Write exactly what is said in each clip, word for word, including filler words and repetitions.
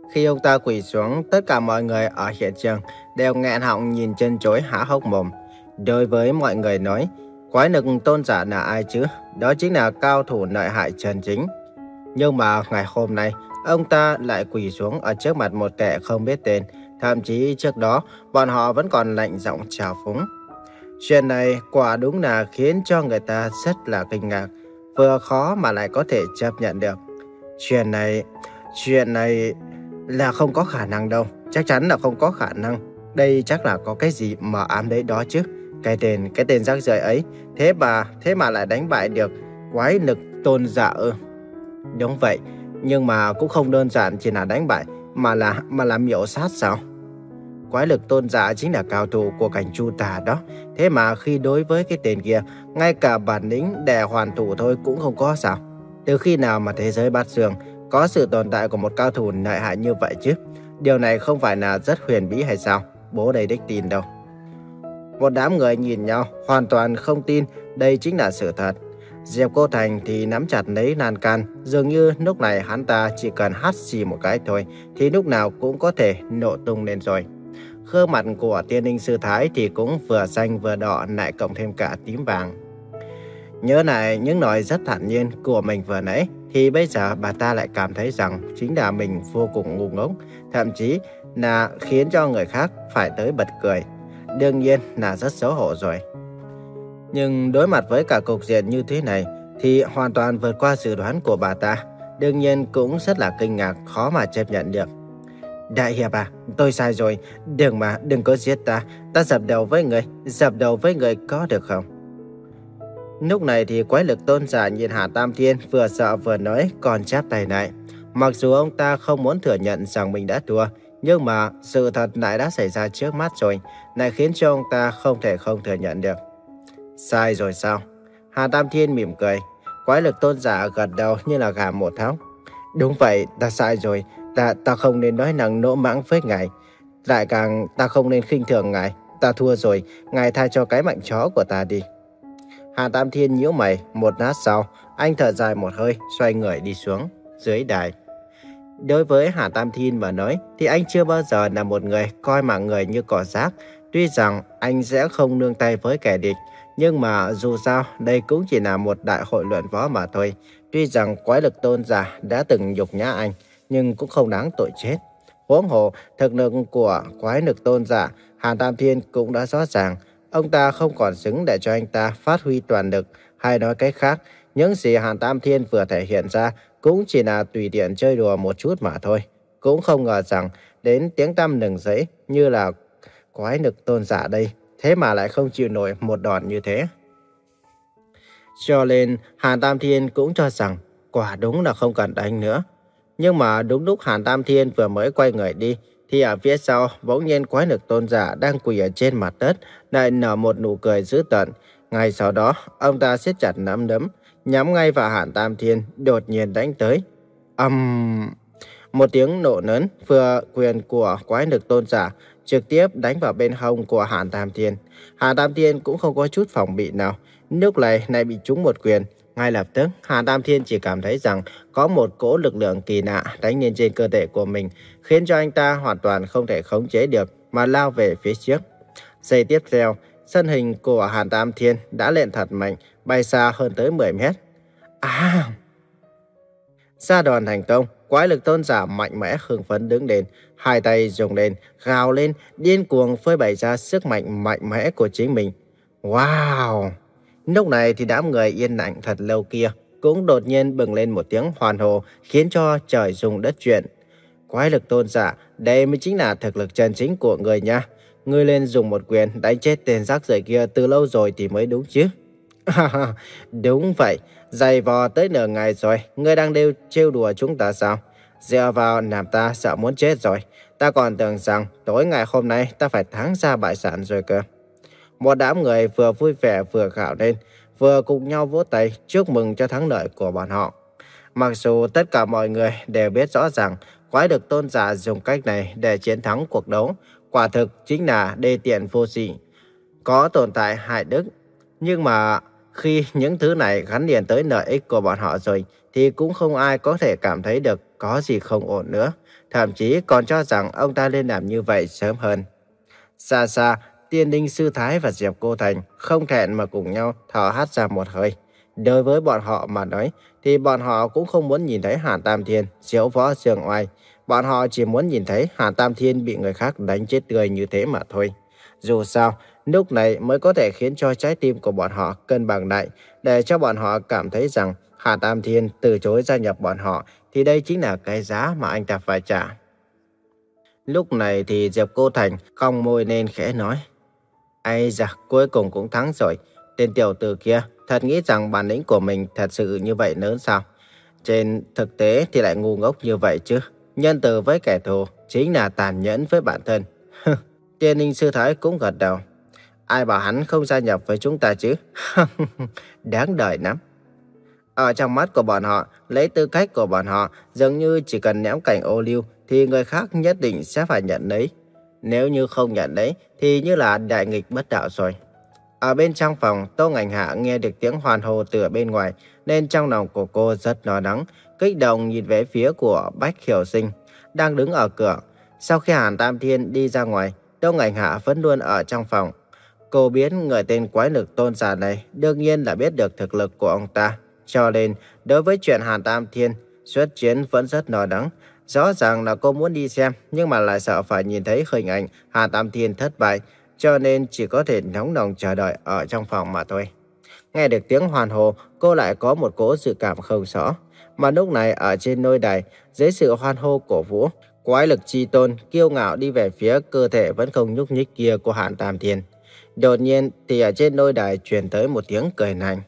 Khi ông ta quỳ xuống, tất cả mọi người ở hiện trường đều nghẹn họng nhìn chân chối há hốc mồm. Đối với mọi người nói, quái lực tôn giả là ai chứ? Đó chính là cao thủ lợi hại chân chính. Nhưng mà ngày hôm nay, ông ta lại quỳ xuống ở trước mặt một kẻ không biết tên. Thậm chí trước đó, bọn họ vẫn còn lạnh giọng chào phúng. Chuyện này quả đúng là khiến cho người ta rất là kinh ngạc. Vừa khó mà lại có thể chấp nhận được. Chuyện này, chuyện này là không có khả năng đâu. Chắc chắn là không có khả năng. Đây chắc là có cái gì mờ ám đấy đó chứ. Cái tên, cái tên rác rưởi ấy. Thế mà, thế mà lại đánh bại được quái lực tôn giả ư? Đúng vậy, nhưng mà cũng không đơn giản chỉ là đánh bại, mà là mà là miểu sát sao? Quái lực tôn giả chính là cao thủ của cảnh Chu Tà đó. Thế mà khi đối với cái tên kia, ngay cả bản lĩnh để hoàn thủ thôi cũng không có sao? Từ khi nào mà thế giới bát dương có sự tồn tại của một cao thủ lợi hại như vậy chứ? Điều này không phải là rất huyền bí hay sao? Bố đây đích tin đâu. Một đám người nhìn nhau, hoàn toàn không tin đây chính là sự thật. Diệp Cô Thành thì nắm chặt lấy lan can, dường như lúc này hắn ta chỉ cần hắt xì một cái thôi thì lúc nào cũng có thể nổ tung lên rồi. Gương mặt của Tiên Ninh Sư Thái thì cũng vừa xanh vừa đỏ, lại cộng thêm cả tím vàng. Nhớ lại những nói rất thản nhiên của mình vừa nãy thì bây giờ bà ta lại cảm thấy rằng chính là mình vô cùng ngu ngốc, thậm chí là khiến cho người khác phải tới bật cười. Đương nhiên là rất xấu hổ rồi. Nhưng đối mặt với cả cục diện như thế này thì hoàn toàn vượt qua dự đoán của bà ta. Đương nhiên cũng rất là kinh ngạc, khó mà chấp nhận được. Đại hiệp à, tôi sai rồi. Đừng mà, đừng có giết ta. Ta dập đầu với người, dập đầu với người có được không? Lúc này thì quái lực tôn giả nhìn Hà Tam Thiên vừa sợ vừa nói còn chắp tay lại. Mặc dù ông ta không muốn thừa nhận rằng mình đã thua, nhưng mà sự thật lại đã xảy ra trước mắt rồi, lại khiến cho ông ta không thể không thừa nhận được. Sai rồi sao? Hà Tam Thiên mỉm cười. Quái lực tôn giả gật đầu như là gà một thóc. Đúng vậy, ta sai rồi. Ta, ta không nên nói năng nỗ mãng với ngài. Lại càng ta không nên khinh thường ngài. Ta thua rồi, ngài tha cho cái mạnh chó của ta đi. Hà Tam Thiên nhíu mày, một lát sau, anh thở dài một hơi, xoay người đi xuống, dưới đài. Đối với Hà Tam Thiên mà nói, thì anh chưa bao giờ là một người coi mạng người như cỏ rác. Tuy rằng anh sẽ không nương tay với kẻ địch, nhưng mà dù sao, đây cũng chỉ là một đại hội luận võ mà thôi. Tuy rằng quái lực tôn giả đã từng nhục nhã anh, nhưng cũng không đáng tội chết. Huống hồ, thực lực của quái lực tôn giả, Hà Tam Thiên cũng đã rõ ràng. Ông ta không còn xứng để cho anh ta phát huy toàn lực, hay nói cách khác, những gì Hà Tam Thiên vừa thể hiện ra cũng chỉ là tùy tiện chơi đùa một chút mà thôi. Cũng không ngờ rằng đến tiếng tăm lừng lẫy như là quái lực tôn giả đây, thế mà lại không chịu nổi một đòn như thế. Cho nên Hà Tam Thiên cũng cho rằng quả đúng là không cần đánh nữa. Nhưng mà đúng lúc Hà Tam Thiên vừa mới quay người đi, thì ở phía sau bỗng nhiên quái lực tôn giả đang quỳ ở trên mặt đất lại nở một nụ cười dữ tợn. Ngay sau đó, ông ta siết chặt nắm đấm, nhắm ngay vào Hà Tam Thiên, đột nhiên đánh tới. Ầm! Um... Một tiếng nổ lớn, vừa quyền của quái lực tôn giả trực tiếp đánh vào bên hông của Hà Tam Thiên. Hà Tam Thiên cũng không có chút phòng bị nào. Lúc này lại bị trúng một quyền. Ngay lập tức, Hà Tam Thiên chỉ cảm thấy rằng có một cỗ lực lượng kỳ lạ đánh lên trên cơ thể của mình, khiến cho anh ta hoàn toàn không thể khống chế được mà lao về phía trước. Giây tiếp theo, thân hình của Hà Tam Thiên đã lên thật mạnh, bay xa hơn tới mười mét. À! Ra đòn thành công, quái lực tôn giả mạnh mẽ hưng phấn đứng lên, hai tay dùng lên, gào lên, điên cuồng phơi bày ra sức mạnh mạnh mẽ của chính mình. Wow! Lúc này thì đám người yên lặng thật lâu kia cũng đột nhiên bừng lên một tiếng hoan hô, khiến cho trời rung đất chuyển. Quái lực tôn giả, đây mới chính là thực lực chân chính của người nha. Ngươi lên dùng một quyền đánh chết tên rác rưởi kia từ lâu rồi thì mới đúng chứ. Đúng vậy, dày vò tới nửa ngày rồi, ngươi đang đều trêu đùa chúng ta sao? Dựa vào làm ta sợ muốn chết rồi. Ta còn tưởng rằng tối ngày hôm nay ta phải thắng ra bại sản rồi cơ. Một đám người vừa vui vẻ vừa gào lên, vừa cùng nhau vỗ tay chúc mừng cho thắng lợi của bọn họ. Mặc dù tất cả mọi người đều biết rõ ràng quái lực tôn giả dùng cách này để chiến thắng cuộc đấu, quả thực chính là đê tiện vô sỉ, có tồn tại hại đức. Nhưng mà khi những thứ này gắn liền tới lợi ích của bọn họ rồi, thì cũng không ai có thể cảm thấy được có gì không ổn nữa. Thậm chí còn cho rằng ông ta nên làm như vậy sớm hơn. Xa xa, Tiên Ninh Sư Thái và Diệp Cô Thành không thẹn mà cùng nhau thở hắt ra một hơi. Đối với bọn họ mà nói, thì bọn họ cũng không muốn nhìn thấy Hàn Tam Thiên diễu võ dương oai. Bọn họ chỉ muốn nhìn thấy Hàn Tam Thiên bị người khác đánh chết tươi như thế mà thôi. Dù sao, lúc này mới có thể khiến cho trái tim của bọn họ cân bằng lại, để cho bọn họ cảm thấy rằng Hàn Tam Thiên từ chối gia nhập bọn họ, thì đây chính là cái giá mà anh ta phải trả. Lúc này thì Diệp Cô Thành cong môi lên khẽ nói: Ây da, cuối cùng cũng thắng rồi. Tên tiểu tử kia thật nghĩ rằng bản lĩnh của mình thật sự như vậy lớn sao? Trên thực tế thì lại ngu ngốc như vậy chứ. Nhân từ với kẻ thù chính là tàn nhẫn với bản thân. Tiên Ninh Sư Thái cũng gật đầu. Ai bảo hắn không gia nhập với chúng ta chứ? Đáng đời lắm. Ở trong mắt của bọn họ, lấy tư cách của bọn họ, dường như chỉ cần ném cảnh ô liu thì người khác nhất định sẽ phải nhận lấy. Nếu như không nhận lấy thì như là đại nghịch bất đạo rồi. Ở bên trong phòng, Tô Ngành Hạ nghe được tiếng hoan hô từ bên ngoài, nên trong lòng của cô rất lo lắng, kích động nhìn về phía của Bách Hiểu Sinh, đang đứng ở cửa. Sau khi Hàn Tam Thiên đi ra ngoài, Tô Ngành Hạ vẫn luôn ở trong phòng. Cô biết người tên quái lực tôn giả này đương nhiên là biết được thực lực của ông ta. Cho nên, đối với chuyện Hàn Tam Thiên xuất chiến vẫn rất lo lắng. Rõ ràng là cô muốn đi xem, nhưng mà lại sợ phải nhìn thấy hình ảnh Hàn Tam Thiên thất bại, cho nên chỉ có thể nóng lòng chờ đợi ở trong phòng mà thôi. Nghe được tiếng hoan hô, cô lại có một cỗ dự cảm không rõ. Mà lúc này ở trên nôi đài, dưới sự hoan hô cổ vũ, quái lực chi tôn kiêu ngạo đi về phía cơ thể vẫn không nhúc nhích kia của Hàn Tam Thiên. Đột nhiên thì ở trên nôi đài truyền tới một tiếng cười lạnh.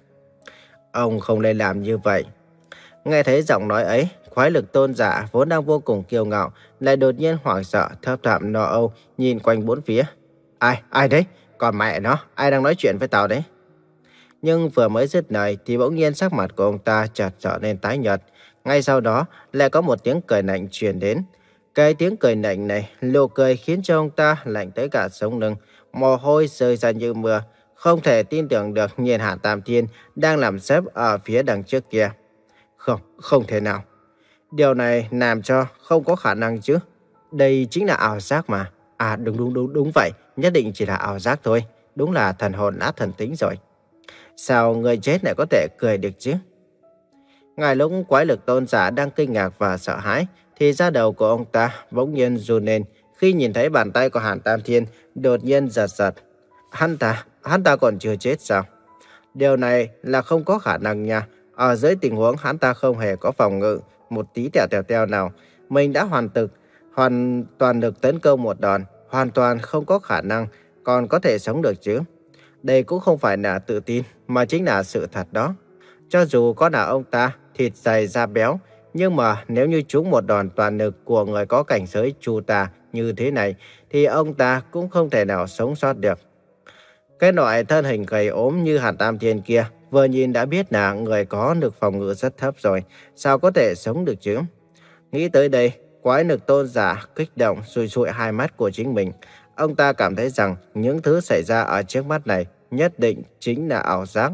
Ông không nên làm như vậy. Nghe thấy giọng nói ấy, quái lực tôn giả vốn đang vô cùng kiêu ngạo, lại đột nhiên hoảng sợ, thấp thỏm lo âu, nhìn quanh bốn phía. Ai, ai đấy? Còn mẹ nó, ai đang nói chuyện với tao đấy? Nhưng vừa mới dứt lời thì bỗng nhiên sắc mặt của ông ta chợt trở nên tái nhợt. Ngay sau đó lại có một tiếng cười lạnh truyền đến. Cái tiếng cười lạnh này, lù cười khiến cho ông ta lạnh tới cả sống lưng, mồ hôi rơi ra như mưa. Không thể tin tưởng được nhìn Hàn Tam Thiên đang làm xếp ở phía đằng trước kia. Không, không thể nào. Điều này làm cho không có khả năng chứ. Đây chính là ảo giác mà. À đúng đúng đúng đúng vậy, nhất định chỉ là ảo giác thôi. Đúng là thần hồn nát thần tính rồi. Sao người chết lại có thể cười được chứ? Ngay lúc quái lực tôn giả đang kinh ngạc và sợ hãi, thì da đầu của ông ta bỗng nhiên run lên khi nhìn thấy bàn tay của Hàn Tam Thiên đột nhiên giật giật. Hắn ta, hắn ta còn chưa chết sao? Điều này là không có khả năng nha. Ở dưới tình huống hắn ta không hề có phòng ngự một tí tẹo tèo teo nào, mình đã hoàn thực, hoàn toàn được tấn công một đòn, hoàn toàn không có khả năng còn có thể sống được chứ. Đây cũng không phải là tự tin, mà chính là sự thật đó. Cho dù có là ông ta thịt dày da béo, nhưng mà nếu như trúng một đòn toàn lực của người có cảnh giới Chu Tà như thế này, thì ông ta cũng không thể nào sống sót được. Cái loại thân hình gầy ốm như Hàn Tam Thiên kia, vừa nhìn đã biết là người có lực phòng ngự rất thấp rồi, sao có thể sống được chứ? Nghĩ tới đây, quái lực tôn giả kích động sùi sụi hai mắt của chính mình. Ông ta cảm thấy rằng những thứ xảy ra ở trước mắt này nhất định chính là ảo giác.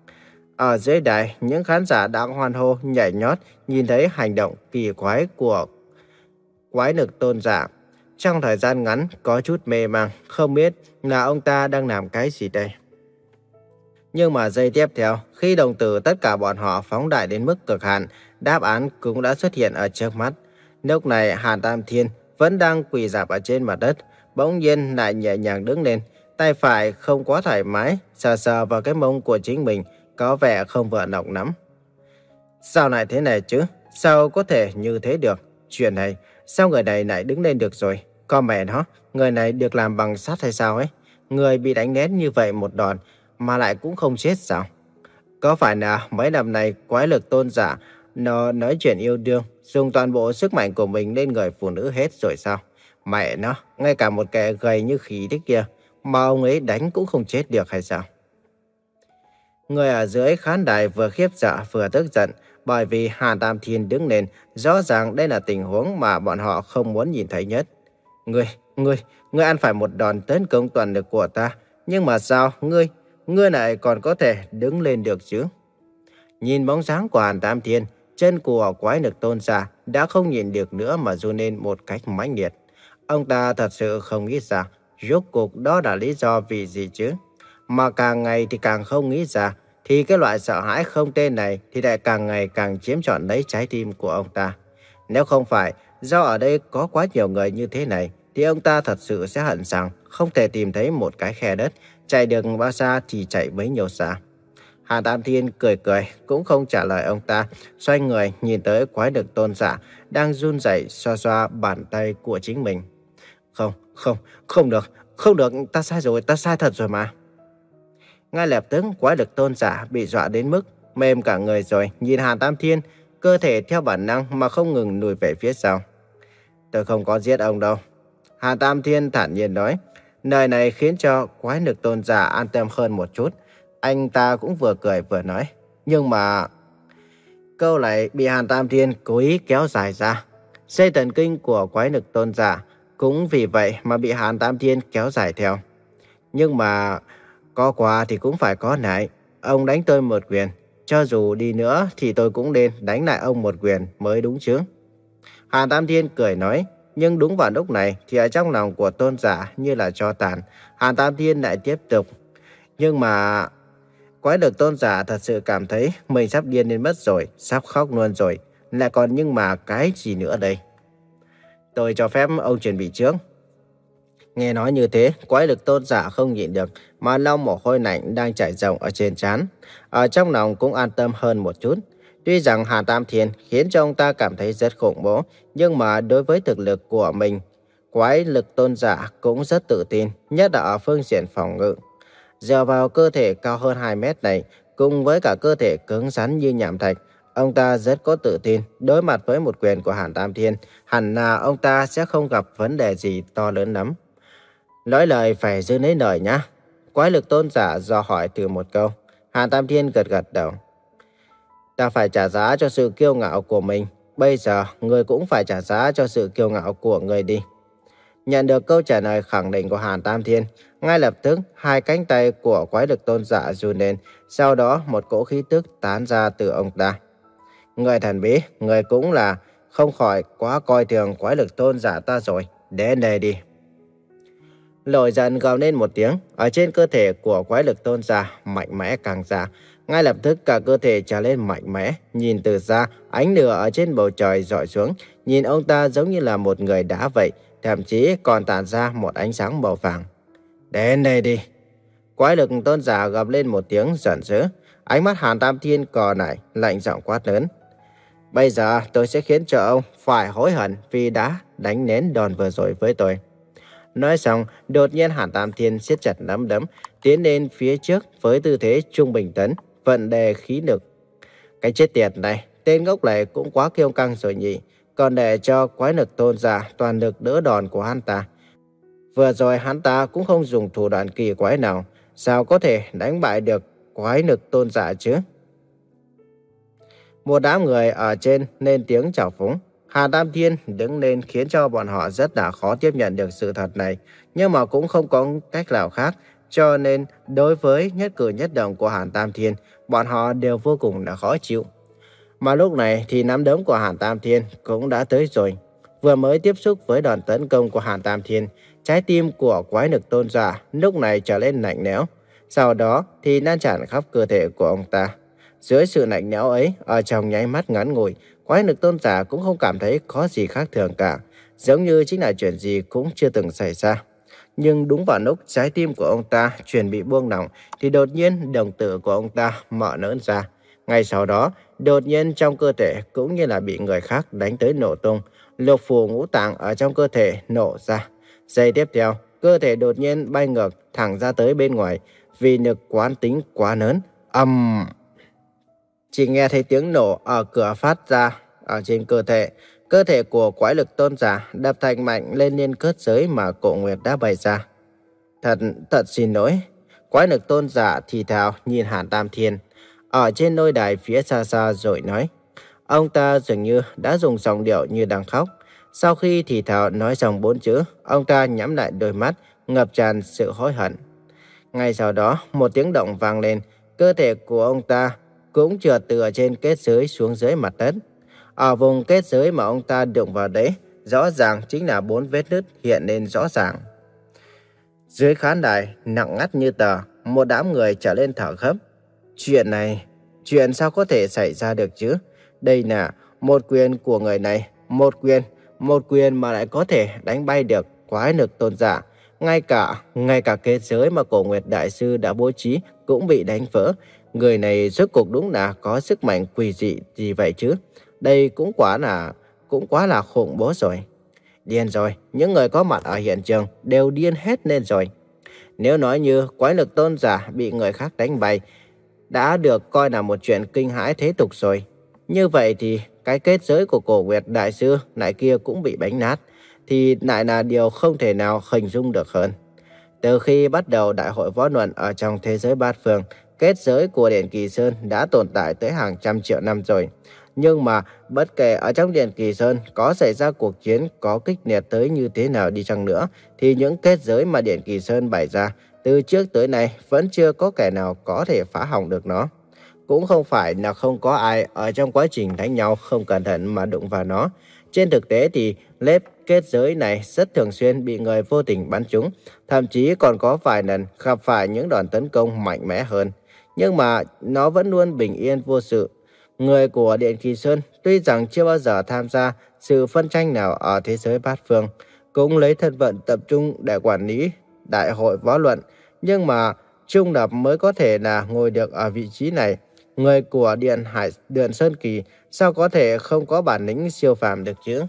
Ở dưới đài, những khán giả đang hoan hô nhảy nhót nhìn thấy hành động kỳ quái của quái lực tôn giả. Trong thời gian ngắn có chút mê mang, không biết là ông ta đang làm cái gì đây. Nhưng mà giây tiếp theo, khi đồng tử tất cả bọn họ phóng đại đến mức cực hạn, đáp án cũng đã xuất hiện ở trước mắt. Lúc này Hàn Tam Thiên vẫn đang quỳ rạp ở trên mặt đất, bỗng nhiên lại nhẹ nhàng đứng lên, tay phải không quá thoải mái, sờ sờ vào cái mông của chính mình, có vẻ không vừa lòng lắm. Sao lại thế này chứ? Sao có thể như thế được? Chuyện này, sao người này lại đứng lên được rồi? Con mẹ nó, người này được làm bằng sắt hay sao ấy? Người bị đánh nén như vậy một đòn mà lại cũng không chết sao? Có phải là mấy năm này quái lực tôn giả nó nói chuyện yêu đương, dùng toàn bộ sức mạnh của mình lên người phụ nữ hết rồi sao? Mẹ nó, ngay cả một kẻ gầy như khỉ thế kia mà ông ấy đánh cũng không chết được hay sao? Người ở dưới khán đài vừa khiếp sợ vừa tức giận, bởi vì Hàn Tam Thiên đứng lên, rõ ràng đây là tình huống mà bọn họ không muốn nhìn thấy nhất. Ngươi, ngươi, ngươi ăn phải một đòn tấn công toàn lực của ta, nhưng mà sao ngươi, ngươi lại còn có thể đứng lên được chứ? Nhìn bóng dáng của Hàn Tam Thiên, chân của quái lực tôn giả đã không nhìn được nữa mà run lên một cách mãnh liệt. Ông ta thật sự không nghĩ ra, rốt cuộc đó là lý do vì gì chứ? Mà càng ngày thì càng không nghĩ ra, thì cái loại sợ hãi không tên này thì lại càng ngày càng chiếm trọn lấy trái tim của ông ta. Nếu không phải do ở đây có quá nhiều người như thế này, thì ông ta thật sự sẽ hận rằng không thể tìm thấy một cái khe đất, chạy được bao xa thì chạy bấy nhiêu xa. Hà Tam Thiên cười cười, cũng không trả lời ông ta, xoay người nhìn tới quái lực tôn giả đang run rẩy xoa xoa bàn tay của chính mình. Không, không, không được, không được, ta sai rồi, ta sai thật rồi mà. Ngay lập tức quái lực tôn giả bị dọa đến mức mềm cả người rồi, nhìn Hà Tam Thiên, cơ thể theo bản năng mà không ngừng lùi về phía sau. Tôi không có giết ông đâu. Hà Tam Thiên thản nhiên nói. Lời này khiến cho quái lực tôn giả an tâm hơn một chút. Anh ta cũng vừa cười vừa nói. Nhưng mà... Câu này bị Hà Tam Thiên cố ý kéo dài ra. Dây thần kinh của quái lực tôn giả cũng vì vậy mà bị Hà Tam Thiên kéo dài theo. Nhưng mà... Có quà thì cũng phải có lại. Ông đánh tôi một quyền. Cho dù đi nữa thì tôi cũng nên đánh lại ông một quyền mới đúng chứ. Hà Tam Thiên cười nói. Nhưng đúng vào lúc này thì ở trong lòng của tôn giả như là tro tàn. Hà Tam Thiên lại tiếp tục. Nhưng mà... Quái lực tôn giả thật sự cảm thấy mình sắp điên lên mất rồi. Sắp khóc luôn rồi. Lại còn nhưng mà cái gì nữa đây? Tôi cho phép ông chuẩn bị trước. Nghe nói như thế, quái lực tôn giả không nhịn được mà lau mồ hôi lạnh đang chảy ròng ở trên trán. Ở trong lòng cũng an tâm hơn một chút. Tuy rằng Hà Tam Thiên khiến cho ông ta cảm thấy rất khủng bố, nhưng mà đối với thực lực của mình, quái lực tôn giả cũng rất tự tin, nhất là ở phương diện phòng ngự. Dựa vào cơ thể cao hơn hai mét này, cùng với cả cơ thể cứng rắn như nham thạch, ông ta rất có tự tin đối mặt với một quyền của Hà Tam Thiên, hẳn là ông ta sẽ không gặp vấn đề gì to lớn lắm. Nói lời phải giữ lấy lời nhá. Quái lực tôn giả dò hỏi từ một câu. Hà Tam Thiên gật gật đầu. Ta phải trả giá cho sự kiêu ngạo của mình. Bây giờ, người cũng phải trả giá cho sự kiêu ngạo của người đi. Nhận được câu trả lời khẳng định của Hà Tam Thiên, ngay lập tức hai cánh tay của quái lực tôn giả run lên. Sau đó một cỗ khí tức tán ra từ ông ta. Người thần bí, người cũng là không khỏi quá coi thường quái lực tôn giả ta rồi. Đến đây đi. Nổi giận gào lên một tiếng, ở trên cơ thể của quái lực tôn giả mạnh mẽ càng ra. Ngay lập tức cả cơ thể trở lên mạnh mẽ, nhìn từ xa, ánh lửa ở trên bầu trời rọi xuống, nhìn ông ta giống như là một người đá vậy, thậm chí còn tản ra một ánh sáng màu vàng. Đến đây đi. Quái lực tôn giả gầm lên một tiếng giận dữ, ánh mắt Hàn Tam Thiên cò lại, lạnh giọng quát lớn. Bây giờ tôi sẽ khiến cho ông phải hối hận vì đã đánh nén đòn vừa rồi với tôi. Nói xong, đột nhiên Hàn Tam Thiên siết chặt nắm đấm, tiến lên phía trước với tư thế trung bình tấn, vận đề khí lực. Cái chết tiệt này, tên ngốc này cũng quá kiêu căng rồi nhỉ, còn để cho quái lực tôn giả toàn lực đỡ đòn của hắn ta. Vừa rồi hắn ta cũng không dùng thủ đoạn kỳ quái nào, sao có thể đánh bại được quái lực tôn giả chứ? Một đám người ở trên lên tiếng chào phúng. Hà Tam Thiên đứng lên khiến cho bọn họ rất là khó tiếp nhận được sự thật này, nhưng mà cũng không có cách nào khác, cho nên đối với nhất cử nhất động của Hà Tam Thiên, bọn họ đều vô cùng là khó chịu. Mà lúc này thì nắm đấm của Hà Tam Thiên cũng đã tới rồi. Vừa mới tiếp xúc với đòn tấn công của Hà Tam Thiên, trái tim của quái lực tôn giả lúc này trở lên lạnh lẽo, sau đó thì lan tràn khắp cơ thể của ông ta. Dưới sự lạnh lẽo ấy, ở trong nháy mắt ngắn ngủi, quái lực tôn giả cũng không cảm thấy có gì khác thường cả, giống như chính là chuyện gì cũng chưa từng xảy ra. Nhưng đúng vào lúc trái tim của ông ta chuẩn bị buông lỏng, thì đột nhiên đồng tử của ông ta mở nỡn ra. Ngay sau đó, đột nhiên trong cơ thể cũng như là bị người khác đánh tới nổ tung, lục phủ ngũ tạng ở trong cơ thể nổ ra. Giây tiếp theo, cơ thể đột nhiên bay ngược thẳng ra tới bên ngoài, vì lực quán tính quá lớn. Ầm! Um... Chỉ nghe thấy tiếng nổ ở cửa phát ra ở trên cơ thể. Cơ thể của quái lực tôn giả đập thành mạnh lên liên kết giới mà Cổ Nguyệt đã bày ra. Thật, thật xin lỗi. Quái lực tôn giả thì thào nhìn Hàn Tam Thiên ở trên lôi đài phía xa xa rồi nói. Ông ta dường như đã dùng giọng điệu như đang khóc. Sau khi thì thào nói xong bốn chữ, ông ta nhắm lại đôi mắt, ngập tràn sự hối hận. Ngay sau đó, một tiếng động vang lên, cơ thể của ông ta cũng trượt từ ở trên kết giới xuống dưới mặt đất. Ở vùng kết giới mà ông ta đụng vào đấy, rõ ràng chính là bốn vết nứt hiện lên rõ ràng. Dưới khán đài, nặng ngắt như tờ, một đám người trở lên thở gấp. Chuyện này, chuyện sao có thể xảy ra được chứ? Đây là một quyền của người này, một quyền, một quyền mà lại có thể đánh bay được quái lực tôn giả. Ngay cả, ngay cả kết giới mà Cổ Nguyệt Đại Sư đã bố trí cũng bị đánh vỡ. Người này rốt cuộc đúng là có sức mạnh quỷ dị gì vậy chứ? Đây cũng quá là, cũng quá là khủng bố rồi. Điên rồi, những người có mặt ở hiện trường đều điên hết lên rồi. Nếu nói như quái lực tôn giả bị người khác đánh bay đã được coi là một chuyện kinh hãi thế tục rồi. Như vậy thì cái kết giới của Cổ Nguyệt Đại Sư lại kia cũng bị bánh nát, thì lại là điều không thể nào hình dung được hơn. Từ khi bắt đầu đại hội võ luận ở trong thế giới bát phương, kết giới của Điện Kỳ Sơn đã tồn tại tới hàng trăm triệu năm rồi. Nhưng mà bất kể ở trong Điện Kỳ Sơn có xảy ra cuộc chiến có kích liệt tới như thế nào đi chăng nữa, thì những kết giới mà Điện Kỳ Sơn bày ra từ trước tới nay vẫn chưa có kẻ nào có thể phá hỏng được nó. Cũng không phải là không có ai ở trong quá trình đánh nhau không cẩn thận mà đụng vào nó. Trên thực tế thì lớp kết giới này rất thường xuyên bị người vô tình bắn trúng, thậm chí còn có vài lần gặp phải những đòn tấn công mạnh mẽ hơn. Nhưng mà nó vẫn luôn bình yên vô sự. Người của Điện Kỳ Sơn tuy rằng chưa bao giờ tham gia sự phân tranh nào ở thế giới bát phương, cũng lấy thân phận tập trung để quản lý đại hội võ luận, nhưng mà trung lập mới có thể là ngồi được ở vị trí này. Người của Điện Hải Điện Sơn Kỳ sao có thể không có bản lĩnh siêu phàm được chứ?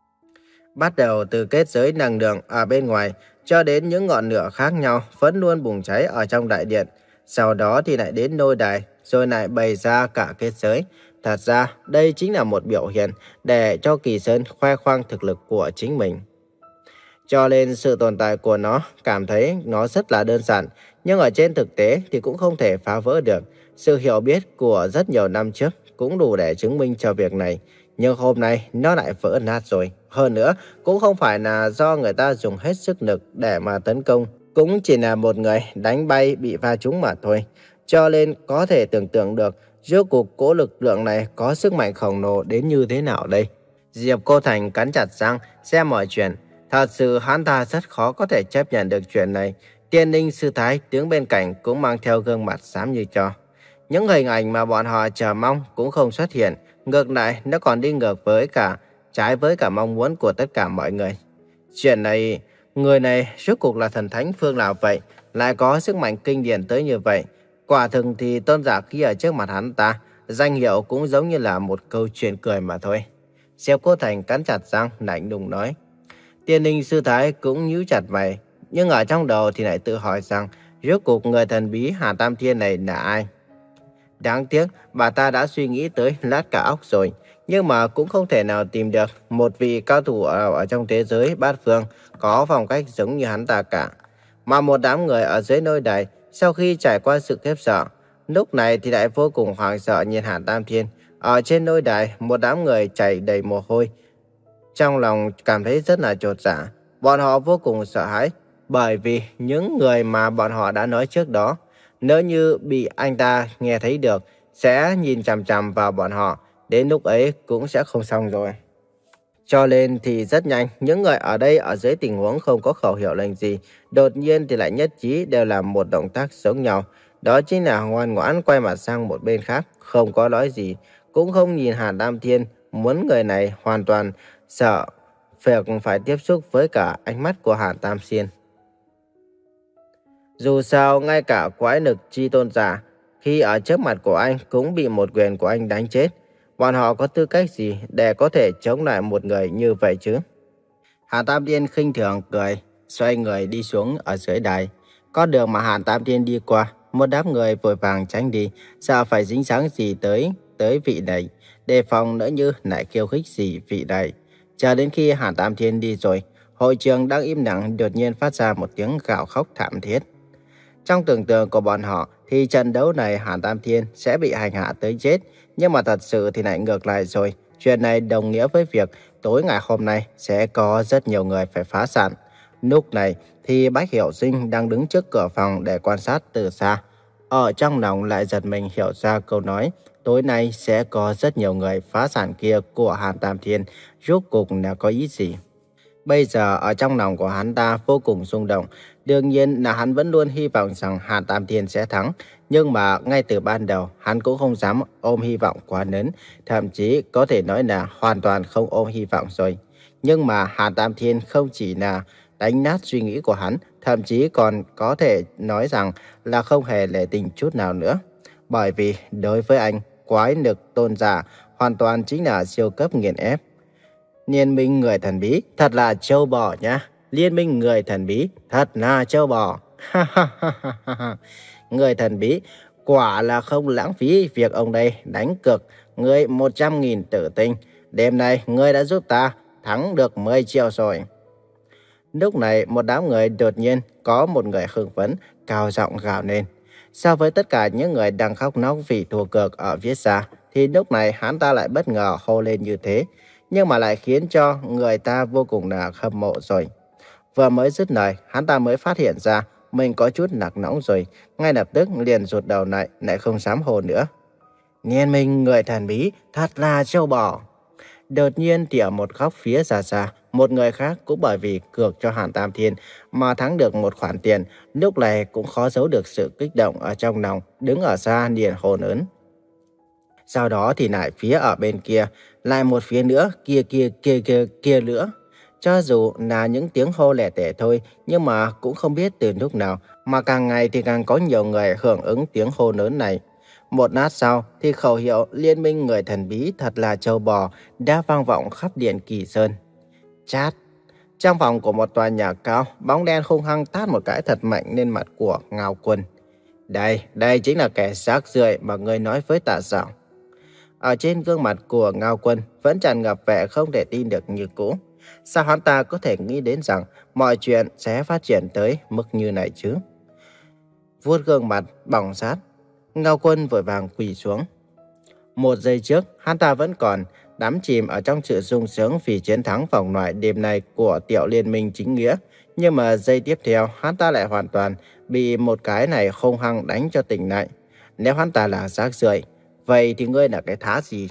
Bắt đầu từ kết giới năng lượng ở bên ngoài cho đến những ngọn lửa khác nhau vẫn luôn bùng cháy ở trong đại điện. Sau đó thì lại đến lôi đài, rồi lại bày ra cả kết giới. Thật ra đây chính là một biểu hiện để cho Kỳ Sơn khoe khoang thực lực của chính mình. Cho nên sự tồn tại của nó cảm thấy nó rất là đơn giản, nhưng ở trên thực tế thì cũng không thể phá vỡ được. Sự hiểu biết của rất nhiều năm trước cũng đủ để chứng minh cho việc này. Nhưng hôm nay nó lại vỡ nát rồi. Hơn nữa cũng không phải là do người ta dùng hết sức lực để mà tấn công, cũng chỉ là một người đánh bay bị va trúng mà thôi. Cho nên có thể tưởng tượng được rốt cuộc cỗ lực lượng này có sức mạnh khổng lồ đến như thế nào đây. Diệp Cô Thành cắn chặt răng xem mọi chuyện. Thật sự hắn ta rất khó có thể chấp nhận được chuyện này. Tiên Ninh Sư Thái đứng bên cạnh cũng mang theo gương mặt xám như tro. Những hình ảnh mà bọn họ chờ mong cũng không xuất hiện. Ngược lại, nó còn đi ngược với cả, trái với cả mong muốn của tất cả mọi người. Chuyện này, người này rốt cuộc là thần thánh phương nào vậy? Lại có sức mạnh kinh điển tới như vậy. Quả thực thì tôn giả khi ở trước mặt hắn ta, danh hiệu cũng giống như là một câu chuyện cười mà thôi. Diệp Cô Thành cắn chặt răng, lạnh lùng nói. Tiên Ninh Sư Thái cũng nhíu chặt mày, nhưng ở trong đầu thì lại tự hỏi rằng rốt cuộc người thần bí Hà Tam Thiên này là ai? Đáng tiếc, bà ta đã suy nghĩ tới lát cả óc rồi, nhưng mà cũng không thể nào tìm được một vị cao thủ ở, ở trong thế giới bát phương có phong cách giống như hắn ta cả. Mà một đám người ở dưới nơi đài, sau khi trải qua sự khiếp sợ, lúc này thì lại vô cùng hoảng sợ nhìn Hà Tam Thiên. Ở trên nơi đài, một đám người chảy đầy mồ hôi, trong lòng cảm thấy rất là chột dạ. Bọn họ vô cùng sợ hãi, bởi vì những người mà bọn họ đã nói trước đó, nếu như bị anh ta nghe thấy được, sẽ nhìn chằm chằm vào bọn họ, đến lúc ấy cũng sẽ không xong rồi. Cho nên thì rất nhanh, những người ở đây ở dưới tình huống không có khẩu hiệu lệnh gì, đột nhiên thì lại nhất trí đều làm một động tác giống nhau. Đó chính là ngoan ngoãn quay mặt sang một bên khác, không có nói gì, cũng không nhìn Hà Tam Thiên, muốn người này hoàn toàn sợ việc phải tiếp xúc với cả ánh mắt của Hà Tam Thiên. Dù sao, ngay cả quái lực chi tôn giả, khi ở trước mặt của anh cũng bị một quyền của anh đánh chết. Bọn họ có tư cách gì để có thể chống lại một người như vậy chứ? Hà Tam Thiên khinh thường cười, xoay người đi xuống ở dưới đài. Con đường mà Hà Tam Thiên đi qua, một đám người vội vàng tránh đi, sợ phải dính dáng gì tới tới vị này, đề phòng nữa như lại khiêu khích gì vị này. Chờ đến khi Hà Tam Thiên đi rồi, hội trường đang im lặng đột nhiên phát ra một tiếng gào khóc thảm thiết. Trong tưởng tượng của bọn họ thì trận đấu này Hà Tam Thiên sẽ bị hành hạ tới chết, nhưng mà thật sự thì lại ngược lại rồi. Chuyện này đồng nghĩa với việc tối ngày hôm nay sẽ có rất nhiều người phải phá sản. Lúc này thì Bách Hiểu Sinh đang đứng trước cửa phòng để quan sát từ xa. Ở trong lòng lại giật mình hiểu ra câu nói tối nay sẽ có rất nhiều người phá sản kia của Hàn Tam Thiên rốt cuộc là có ý gì. Bây giờ ở trong lòng của hắn ta vô cùng rung động. Đương nhiên là hắn vẫn luôn hy vọng rằng Hàn Tam Thiên sẽ thắng. Nhưng mà ngay từ ban đầu hắn cũng không dám ôm hy vọng quá lớn. Thậm chí có thể nói là hoàn toàn không ôm hy vọng rồi. Nhưng mà Hàn Tam Thiên không chỉ là đánh nát suy nghĩ của hắn, thậm chí còn có thể nói rằng là không hề lệ tình chút nào nữa. Bởi vì đối với anh, quái lực tôn giả hoàn toàn chính là siêu cấp nghiền ép. Liên minh người thần bí thật là châu bò nhá. Liên minh người thần bí thật là châu bò. Người thần bí quả là không lãng phí việc ông đây đánh cược người một trăm nghìn tử tinh. Đêm nay người đã giúp ta thắng được mười triệu rồi. Lúc này một đám người đột nhiên có một người hưng phấn cao giọng gào lên. So với tất cả những người đang khóc nóc vì thua cược ở phía xa thì lúc này hắn ta lại bất ngờ hô lên như thế. Nhưng mà lại khiến cho người ta vô cùng là hâm mộ rồi. Vừa mới dứt lời, hắn ta mới phát hiện ra mình có chút nặc nóng rồi. Ngay lập tức liền rụt đầu lại, lại không dám hô nữa. Liên minh người thần bí thật là châu bò. Đột nhiên thì ở một góc phía xa xa, một người khác cũng bởi vì cược cho Hàn Tam Thiên mà thắng được một khoản tiền. Lúc này cũng khó giấu được sự kích động ở trong lòng, đứng ở xa liền hô lớn. Sau đó thì lại phía ở bên kia, lại một phía nữa, kia kia kia kia kia nữa. Cho dù là những tiếng hô lẻ tẻ thôi, nhưng mà cũng không biết từ lúc nào mà càng ngày thì càng có nhiều người hưởng ứng tiếng hô lớn này. Một lát sau thì khẩu hiệu liên minh người thần bí thật là châu bò đã vang vọng khắp điện Kỳ Sơn. Chát! Trong phòng của một tòa nhà cao, bóng đen hung hăng tát một cái thật mạnh lên mặt của Ngao Quân. Đây, đây chính là kẻ rác rưởi mà ngươi nói với ta sao? Ở trên gương mặt của Ngao Quân vẫn tràn ngập vẻ không thể tin được như cũ. Sao hắn ta có thể nghĩ đến rằng mọi chuyện sẽ phát triển tới mức như này chứ? Vuốt gương mặt bỏng rát, Ngao Quân vội vàng quỳ xuống. Một giây trước, hắn ta vẫn còn đắm chìm ở trong sự sung sướng vì chiến thắng vòng loại đêm nay của tiểu liên minh chính nghĩa. Nhưng mà giây tiếp theo, hắn ta lại hoàn toàn bị một cái này hung hăng đánh cho tỉnh lại. Nếu hắn ta là rác rưởi, vậy thì ngươi là cái thá gì?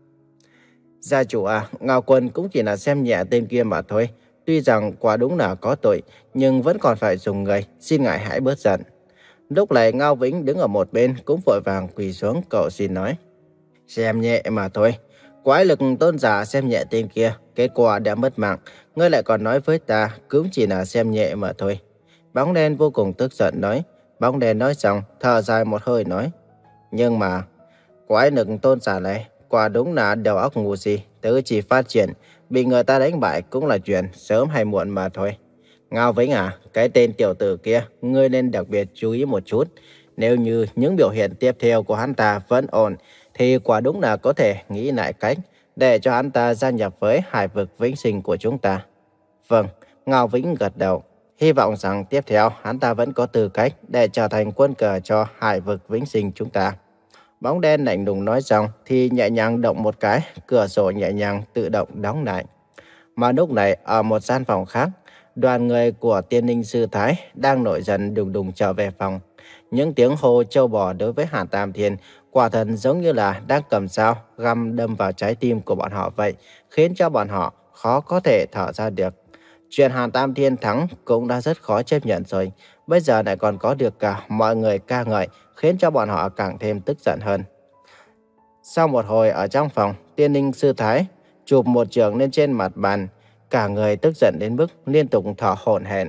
Gia chủ à, Ngao Quân cũng chỉ là xem nhẹ tên kia mà thôi. Tuy rằng quả đúng là có tội, nhưng vẫn còn phải dùng người, xin ngài hãy bớt giận. Lúc này Ngao Vĩnh đứng ở một bên cũng vội vàng quỳ xuống cầu xin nói. Xem nhẹ mà thôi. Quái lực tôn giả xem nhẹ tên kia, kết quả đã mất mạng. Ngươi lại còn nói với ta cũng chỉ là xem nhẹ mà thôi. Bóng đen vô cùng tức giận nói. Bóng đen nói xong, thở dài một hơi nói. Nhưng mà, quái lực tôn giả này, quả đúng là đầu óc ngu si, tứ chỉ phát triển. Bị người ta đánh bại cũng là chuyện sớm hay muộn mà thôi. Ngao Vĩnh à, cái tên tiểu tử kia, ngươi nên đặc biệt chú ý một chút. Nếu như những biểu hiện tiếp theo của hắn ta vẫn ổn, thì quả đúng là có thể nghĩ lại cách để cho hắn ta gia nhập với hải vực vĩnh sinh của chúng ta. Vâng, Ngao Vĩnh gật đầu. Hy vọng rằng tiếp theo hắn ta vẫn có tư cách để trở thành quân cờ cho hải vực vĩnh sinh chúng ta. Bóng đen lạnh lùng nói xong thì nhẹ nhàng động một cái, cửa sổ nhẹ nhàng tự động đóng lại. Mà lúc này ở một gian phòng khác, đoàn người của Tiên Ninh Sư Thái đang nổi giận đùng đùng trở về phòng. Những tiếng hô trâu bò đối với Hàn Tam Thiên quả thật giống như là đang cầm dao găm đâm vào trái tim của bọn họ vậy, khiến cho bọn họ khó có thể thở ra được. Chuyện Hàn Tam Thiên thắng cũng đã rất khó chấp nhận rồi, bây giờ lại còn có được cả mọi người ca ngợi, khiến cho bọn họ càng thêm tức giận hơn. Sau một hồi ở trong phòng, Tiên Ninh Sư Thái chụp một chưởng lên trên mặt bàn, cả người tức giận đến mức liên tục thở hổn hển.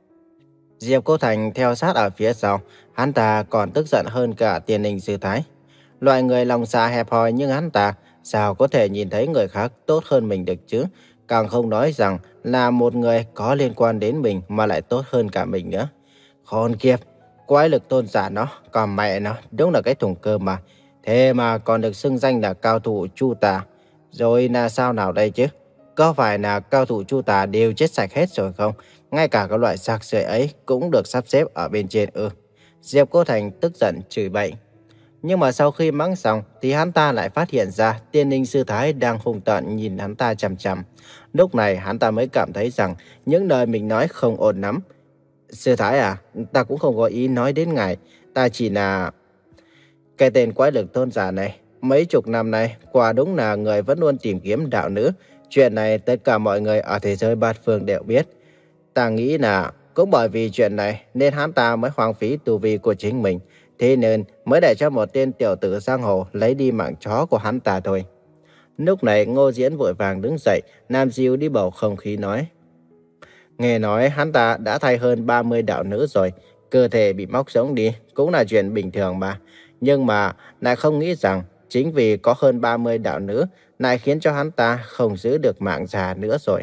Diệp Cô Thành theo sát ở phía sau, hắn ta còn tức giận hơn cả Tiên Ninh Sư Thái. Loại người lòng dạ hẹp hòi như hắn ta, sao có thể nhìn thấy người khác tốt hơn mình được chứ? Càng không nói rằng là một người có liên quan đến mình mà lại tốt hơn cả mình nữa. Khốn kiếp, quái lực tôn giả nó, còn mẹ nó, đúng là cái thùng cơm mà. Thế mà còn được xưng danh là cao thủ Chu Tà. Rồi là sao nào đây chứ? Có phải là cao thủ Chu Tà đều chết sạch hết rồi không? Ngay cả các loại sạc sợi ấy cũng được sắp xếp ở bên trên ư? Diệp Cô Thành tức giận chửi bậy. Nhưng mà sau khi mắng xong thì hắn ta lại phát hiện ra Tiên Ninh Sư Thái đang hung tợn nhìn hắn ta chằm chằm. Lúc này hắn ta mới cảm thấy rằng những lời mình nói không ổn lắm. Sư Thái à, ta cũng không có ý nói đến ngài. Ta chỉ là... Cái tên quái lực tôn giả này, mấy chục năm nay, quả đúng là người vẫn luôn tìm kiếm đạo nữ. Chuyện này tất cả mọi người ở thế giới bát phương đều biết. Ta nghĩ là cũng bởi vì chuyện này nên hắn ta mới hoang phí tu vi của chính mình. Thế nên mới để cho một tên tiểu tử giang hồ lấy đi mạng chó của hắn ta thôi. Lúc này Ngô Diễn vội vàng đứng dậy, Nam Diêu đi bầu không khí nói. Nghe nói hắn ta đã thay hơn ba mươi đạo nữ rồi, cơ thể bị móc sống đi cũng là chuyện bình thường mà. Nhưng mà lại không nghĩ rằng chính vì có hơn ba mươi đạo nữ lại khiến cho hắn ta không giữ được mạng già nữa rồi.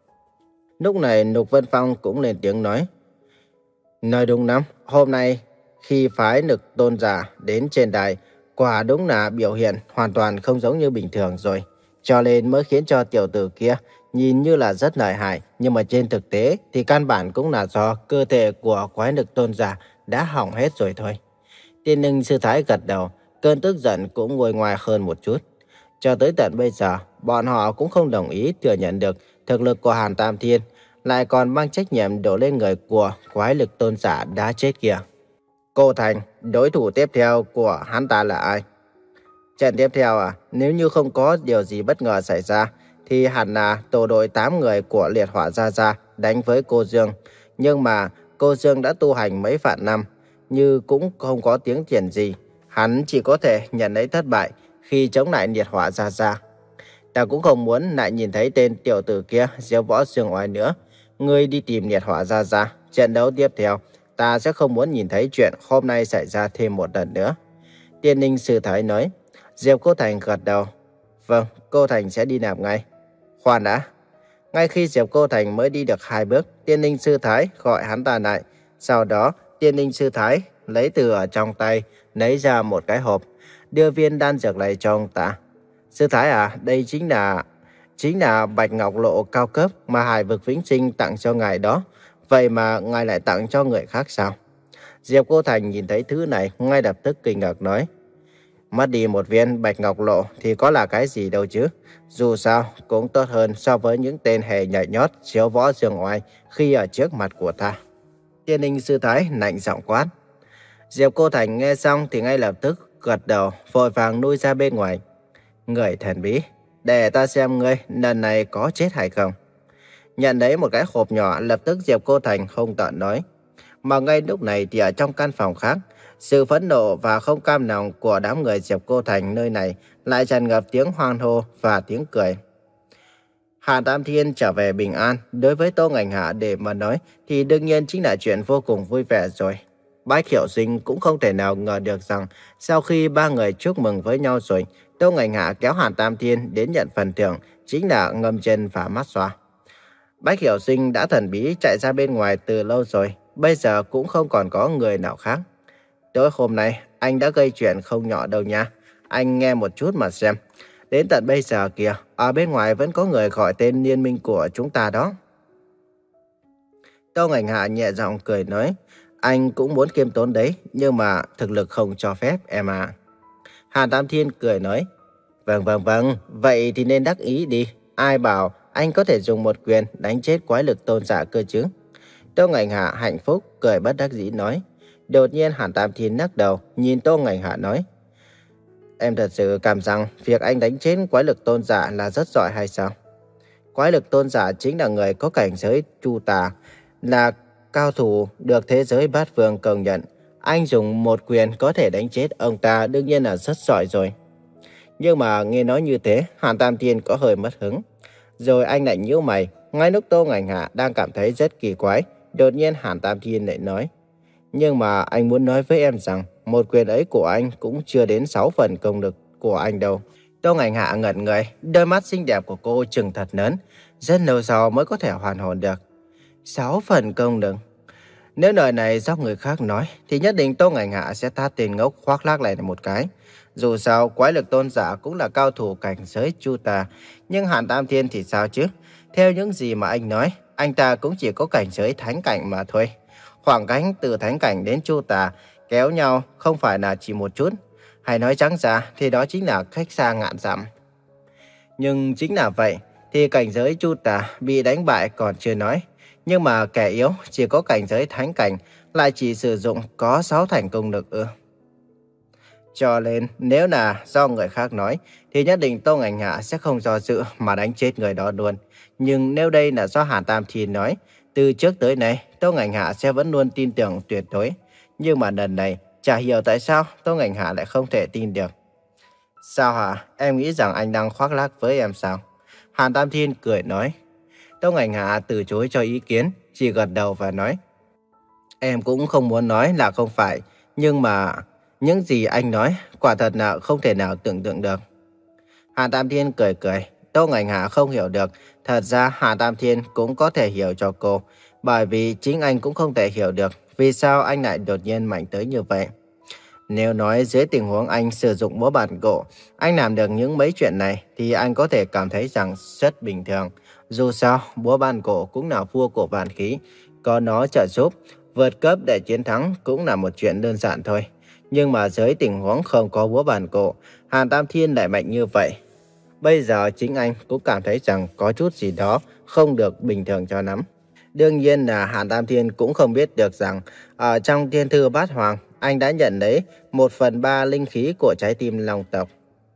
Lúc này Lục Vân Phong cũng lên tiếng nói. Nói đúng lắm, hôm nay khi phái Lực tôn giả đến trên đài, quả đúng là biểu hiện hoàn toàn không giống như bình thường rồi. Cho nên mới khiến cho tiểu tử kia nhìn như là rất lợi hại, nhưng mà trên thực tế thì căn bản cũng là do cơ thể của quái Lực tôn giả đã hỏng hết rồi thôi. Tiên Ninh sư thái gật đầu, cơn tức giận cũng nguôi ngoai hơn một chút. Cho tới tận bây giờ, bọn họ cũng không đồng ý thừa nhận được thực lực của Hàn Tam Thiên, lại còn mang trách nhiệm đổ lên người của quái Lực tôn giả đã chết kia. Cô Thành, đối thủ tiếp theo của hắn ta là ai? Trận tiếp theo à, nếu như không có điều gì bất ngờ xảy ra, thì hẳn là tổ đội tám người của Liệt Hỏa Gia Gia đánh với cô Dương. Nhưng mà cô Dương đã tu hành mấy vạn năm, như cũng không có tiếng tiền gì. Hắn chỉ có thể nhận lấy thất bại khi chống lại Liệt Hỏa Gia Gia. Ta cũng không muốn lại nhìn thấy tên tiểu tử kia diếu võ dương oai nữa. Ngươi đi tìm Liệt Hỏa Gia Gia, trận đấu tiếp theo, ta sẽ không muốn nhìn thấy chuyện hôm nay xảy ra thêm một lần nữa. Tiên Ninh sư thái nói. Diệp Cô Thành gật đầu. Vâng, cô Thành sẽ đi làm ngay. Khoan đã. Ngay khi Diệp Cô Thành mới đi được hai bước, Tiên Ninh sư thái gọi hắn ta lại. Sau đó, Tiên Ninh sư thái lấy từ ở trong tay, lấy ra một cái hộp, đưa viên đan dược này cho ông ta. Sư thái à, đây chính là chính là bạch ngọc lộ cao cấp mà Hải Vực Vĩnh Sinh tặng cho ngài đó. Vậy mà ngài lại tặng cho người khác sao? Diệp Cô Thành nhìn thấy thứ này, ngay lập tức kinh ngạc nói. Mất đi một viên bạch ngọc lộ thì có là cái gì đâu chứ. Dù sao cũng tốt hơn so với những tên hề nhảy nhót chiếu võ dương oai khi ở trước mặt của ta. Tiên Ninh sư thái lạnh giọng quát. Diệp Cô Thành nghe xong thì ngay lập tức gật đầu, vội vàng lui ra bên ngoài. Người thần bí, để ta xem ngươi lần này có chết hay không. Nhận lấy một cái hộp nhỏ, lập tức Diệp Cô Thành hung tợn nói. Mà ngay lúc này thì ở trong căn phòng khác, sự phẫn nộ và không cam lòng của đám người Diệp Cô Thành nơi này lại tràn ngập tiếng hoan hô và tiếng cười. Hàn Tam Thiên trở về bình an, đối với Tô Ngành Hạ để mà nói thì đương nhiên chính là chuyện vô cùng vui vẻ rồi. Bách Hiểu Sinh cũng không thể nào ngờ được rằng sau khi ba người chúc mừng với nhau rồi, Tô Ngành Hạ kéo Hàn Tam Thiên đến nhận phần thưởng chính là ngâm chân và mát xoa. Bách Hiểu Sinh đã thần bí chạy ra bên ngoài từ lâu rồi, bây giờ cũng không còn có người nào khác. Tối hôm nay, anh đã gây chuyện không nhỏ đâu nha. Anh nghe một chút mà xem. Đến tận bây giờ kìa, ở bên ngoài vẫn có người gọi tên liên minh của chúng ta đó. Tô Ngành Hạ nhẹ giọng cười nói. Anh cũng muốn kiêm tốn đấy, nhưng mà thực lực không cho phép em à. Hàn Tam Thiên cười nói. Vâng vâng vâng, vậy thì nên đắc ý đi. Ai bảo anh có thể dùng một quyền đánh chết quái lực tôn giả cơ chứ. Tô Ngành Hạ hạnh phúc, cười bất đắc dĩ nói. Đột nhiên Hàn Tam Thiên lắc đầu, nhìn Tô Ngành Hạ nói. Em thật sự cảm rằng việc anh đánh chết quái lực tôn giả là rất giỏi hay sao? Quái lực tôn giả chính là người có cảnh giới chu tà, là cao thủ được thế giới bát phương công nhận. Anh dùng một quyền có thể đánh chết ông ta đương nhiên là rất giỏi rồi. Nhưng mà nghe nói như thế, Hàn Tam Thiên có hơi mất hứng. Rồi anh lại nhíu mày, ngay lúc Tô Ngành Hạ đang cảm thấy rất kỳ quái, đột nhiên Hàn Tam Thiên lại nói. Nhưng mà anh muốn nói với em rằng một quyền ấy của anh cũng chưa đến sáu phần công lực của anh đâu. Tô Ngành Hạ ngẩn người, đôi mắt xinh đẹp của cô trừng thật lớn, rất lâu sau mới có thể hoàn hồn được. Sáu phần công lực. Nếu lời này do người khác nói thì nhất định Tô Ngành Hạ sẽ tát tên ngốc khoác lác này một cái. Dù sao quái lực tôn giả cũng là cao thủ cảnh giới chu tà, nhưng Hàn Tam Thiên thì sao chứ? Theo những gì mà anh nói, anh ta cũng chỉ có cảnh giới thánh cảnh mà thôi. Khoảng cách từ thánh cảnh đến chu tà kéo nhau không phải là chỉ một chút. Hay nói trắng ra thì đó chính là cách xa ngàn dặm. Nhưng chính là vậy thì cảnh giới chu tà bị đánh bại còn chưa nói. Nhưng mà kẻ yếu chỉ có cảnh giới thánh cảnh lại chỉ sử dụng có sáu thành công lực ư? Cho nên nếu là do người khác nói thì nhất định Tô Ngành Hạ sẽ không do dự mà đánh chết người đó luôn. Nhưng nếu đây là do Hàn Tam Thiên nói, từ trước tới nay Tô Ngành Hạ sẽ vẫn luôn tin tưởng tuyệt đối. Nhưng mà lần này chả hiểu tại sao Tô Ngành Hạ lại không thể tin được. Sao hả? Em nghĩ rằng anh đang khoác lác với em sao? Hàn Tam Thiên cười nói. Tô Ngành Hạ từ chối cho ý kiến, chỉ gật đầu và nói. Em cũng không muốn nói là không phải, nhưng mà những gì anh nói quả thật là không thể nào tưởng tượng được. Hàn Tam Thiên cười cười, Tô Ngành Hạ không hiểu được. Thật ra Hàn Tam Thiên cũng có thể hiểu cho cô, bởi vì chính anh cũng không thể hiểu được vì sao anh lại đột nhiên mạnh tới như vậy. Nếu nói dưới tình huống anh sử dụng búa bàn cổ, anh làm được những mấy chuyện này thì anh có thể cảm thấy rằng rất bình thường. Dù sao, búa bàn cổ cũng là vua của vạn khí, có nó trợ giúp, vượt cấp để chiến thắng cũng là một chuyện đơn giản thôi. Nhưng mà dưới tình huống không có búa bàn cổ, Hàn Tam Thiên lại mạnh như vậy. Bây giờ chính anh cũng cảm thấy rằng có chút gì đó không được bình thường cho lắm. Đương nhiên là Hàn Tam Thiên cũng không biết được rằng ở trong Thiên Thư Bát Hoàng, anh đã nhận lấy một phần ba linh khí của trái tim Long tộc.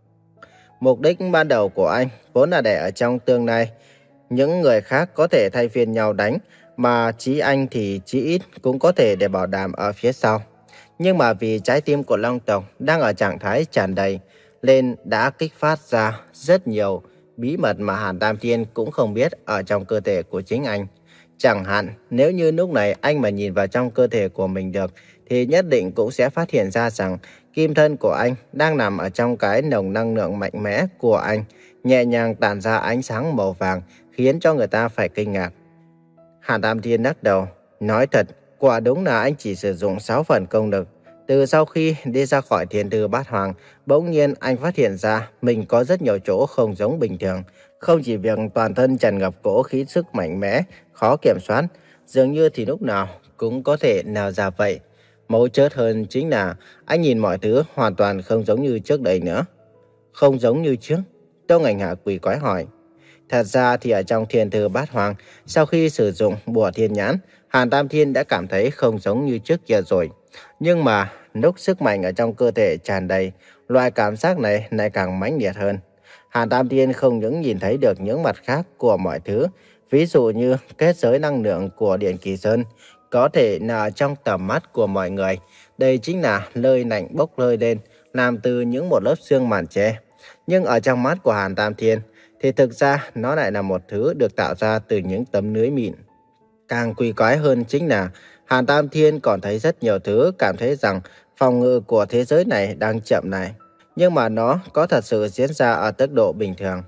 Mục đích ban đầu của anh vốn là để ở trong tương lai, những người khác có thể thay phiên nhau đánh, mà chí anh thì chí ít cũng có thể để bảo đảm ở phía sau. Nhưng mà vì trái tim của Long tộc đang ở trạng thái tràn đầy, nên đã kích phát ra rất nhiều bí mật mà Hàn Tam Thiên cũng không biết ở trong cơ thể của chính anh. Chẳng hạn, nếu như lúc này anh mà nhìn vào trong cơ thể của mình được, thì nhất định cũng sẽ phát hiện ra rằng kim thân của anh đang nằm ở trong cái nồng năng lượng mạnh mẽ của anh, nhẹ nhàng tản ra ánh sáng màu vàng, khiến cho người ta phải kinh ngạc. Hàn Tam Thiên lắc đầu, nói thật, quả đúng là anh chỉ sử dụng sáu phần công lực. Từ sau khi đi ra khỏi Thiên Thư Bát Hoàng, bỗng nhiên anh phát hiện ra mình có rất nhiều chỗ không giống bình thường. Không chỉ việc toàn thân tràn ngập cỗ khí sức mạnh mẽ, khó kiểm soát, dường như thì lúc nào cũng có thể nào ra vậy. Mấu chốt hơn chính là anh nhìn mọi thứ hoàn toàn không giống như trước đây nữa. Không giống như trước? Tô Ngành Hạ quỳ quái hỏi. Thật ra thì ở trong Thiên Thư Bát Hoàng, sau khi sử dụng bùa thiên nhãn, Hàn Tam Thiên đã cảm thấy không giống như trước kia rồi. Nhưng mà lúc sức mạnh ở trong cơ thể tràn đầy, loại cảm giác này lại càng mãnh liệt hơn. Hàn Tam Thiên không những nhìn thấy được những mặt khác của mọi thứ, ví dụ như kết giới năng lượng của Điện Kỳ Sơn, có thể là trong tầm mắt của mọi người. Đây chính là nơi lạnh bốc hơi lên, làm từ những một lớp xương màn che. Nhưng ở trong mắt của Hàn Tam Thiên, thì thực ra nó lại là một thứ được tạo ra từ những tấm lưới mịn. Càng kỳ quái hơn chính là Hàn Tam Thiên còn thấy rất nhiều thứ cảm thấy rằng phòng ngự của thế giới này đang chậm lại. Nhưng mà nó có thật sự diễn ra ở tốc độ bình thường.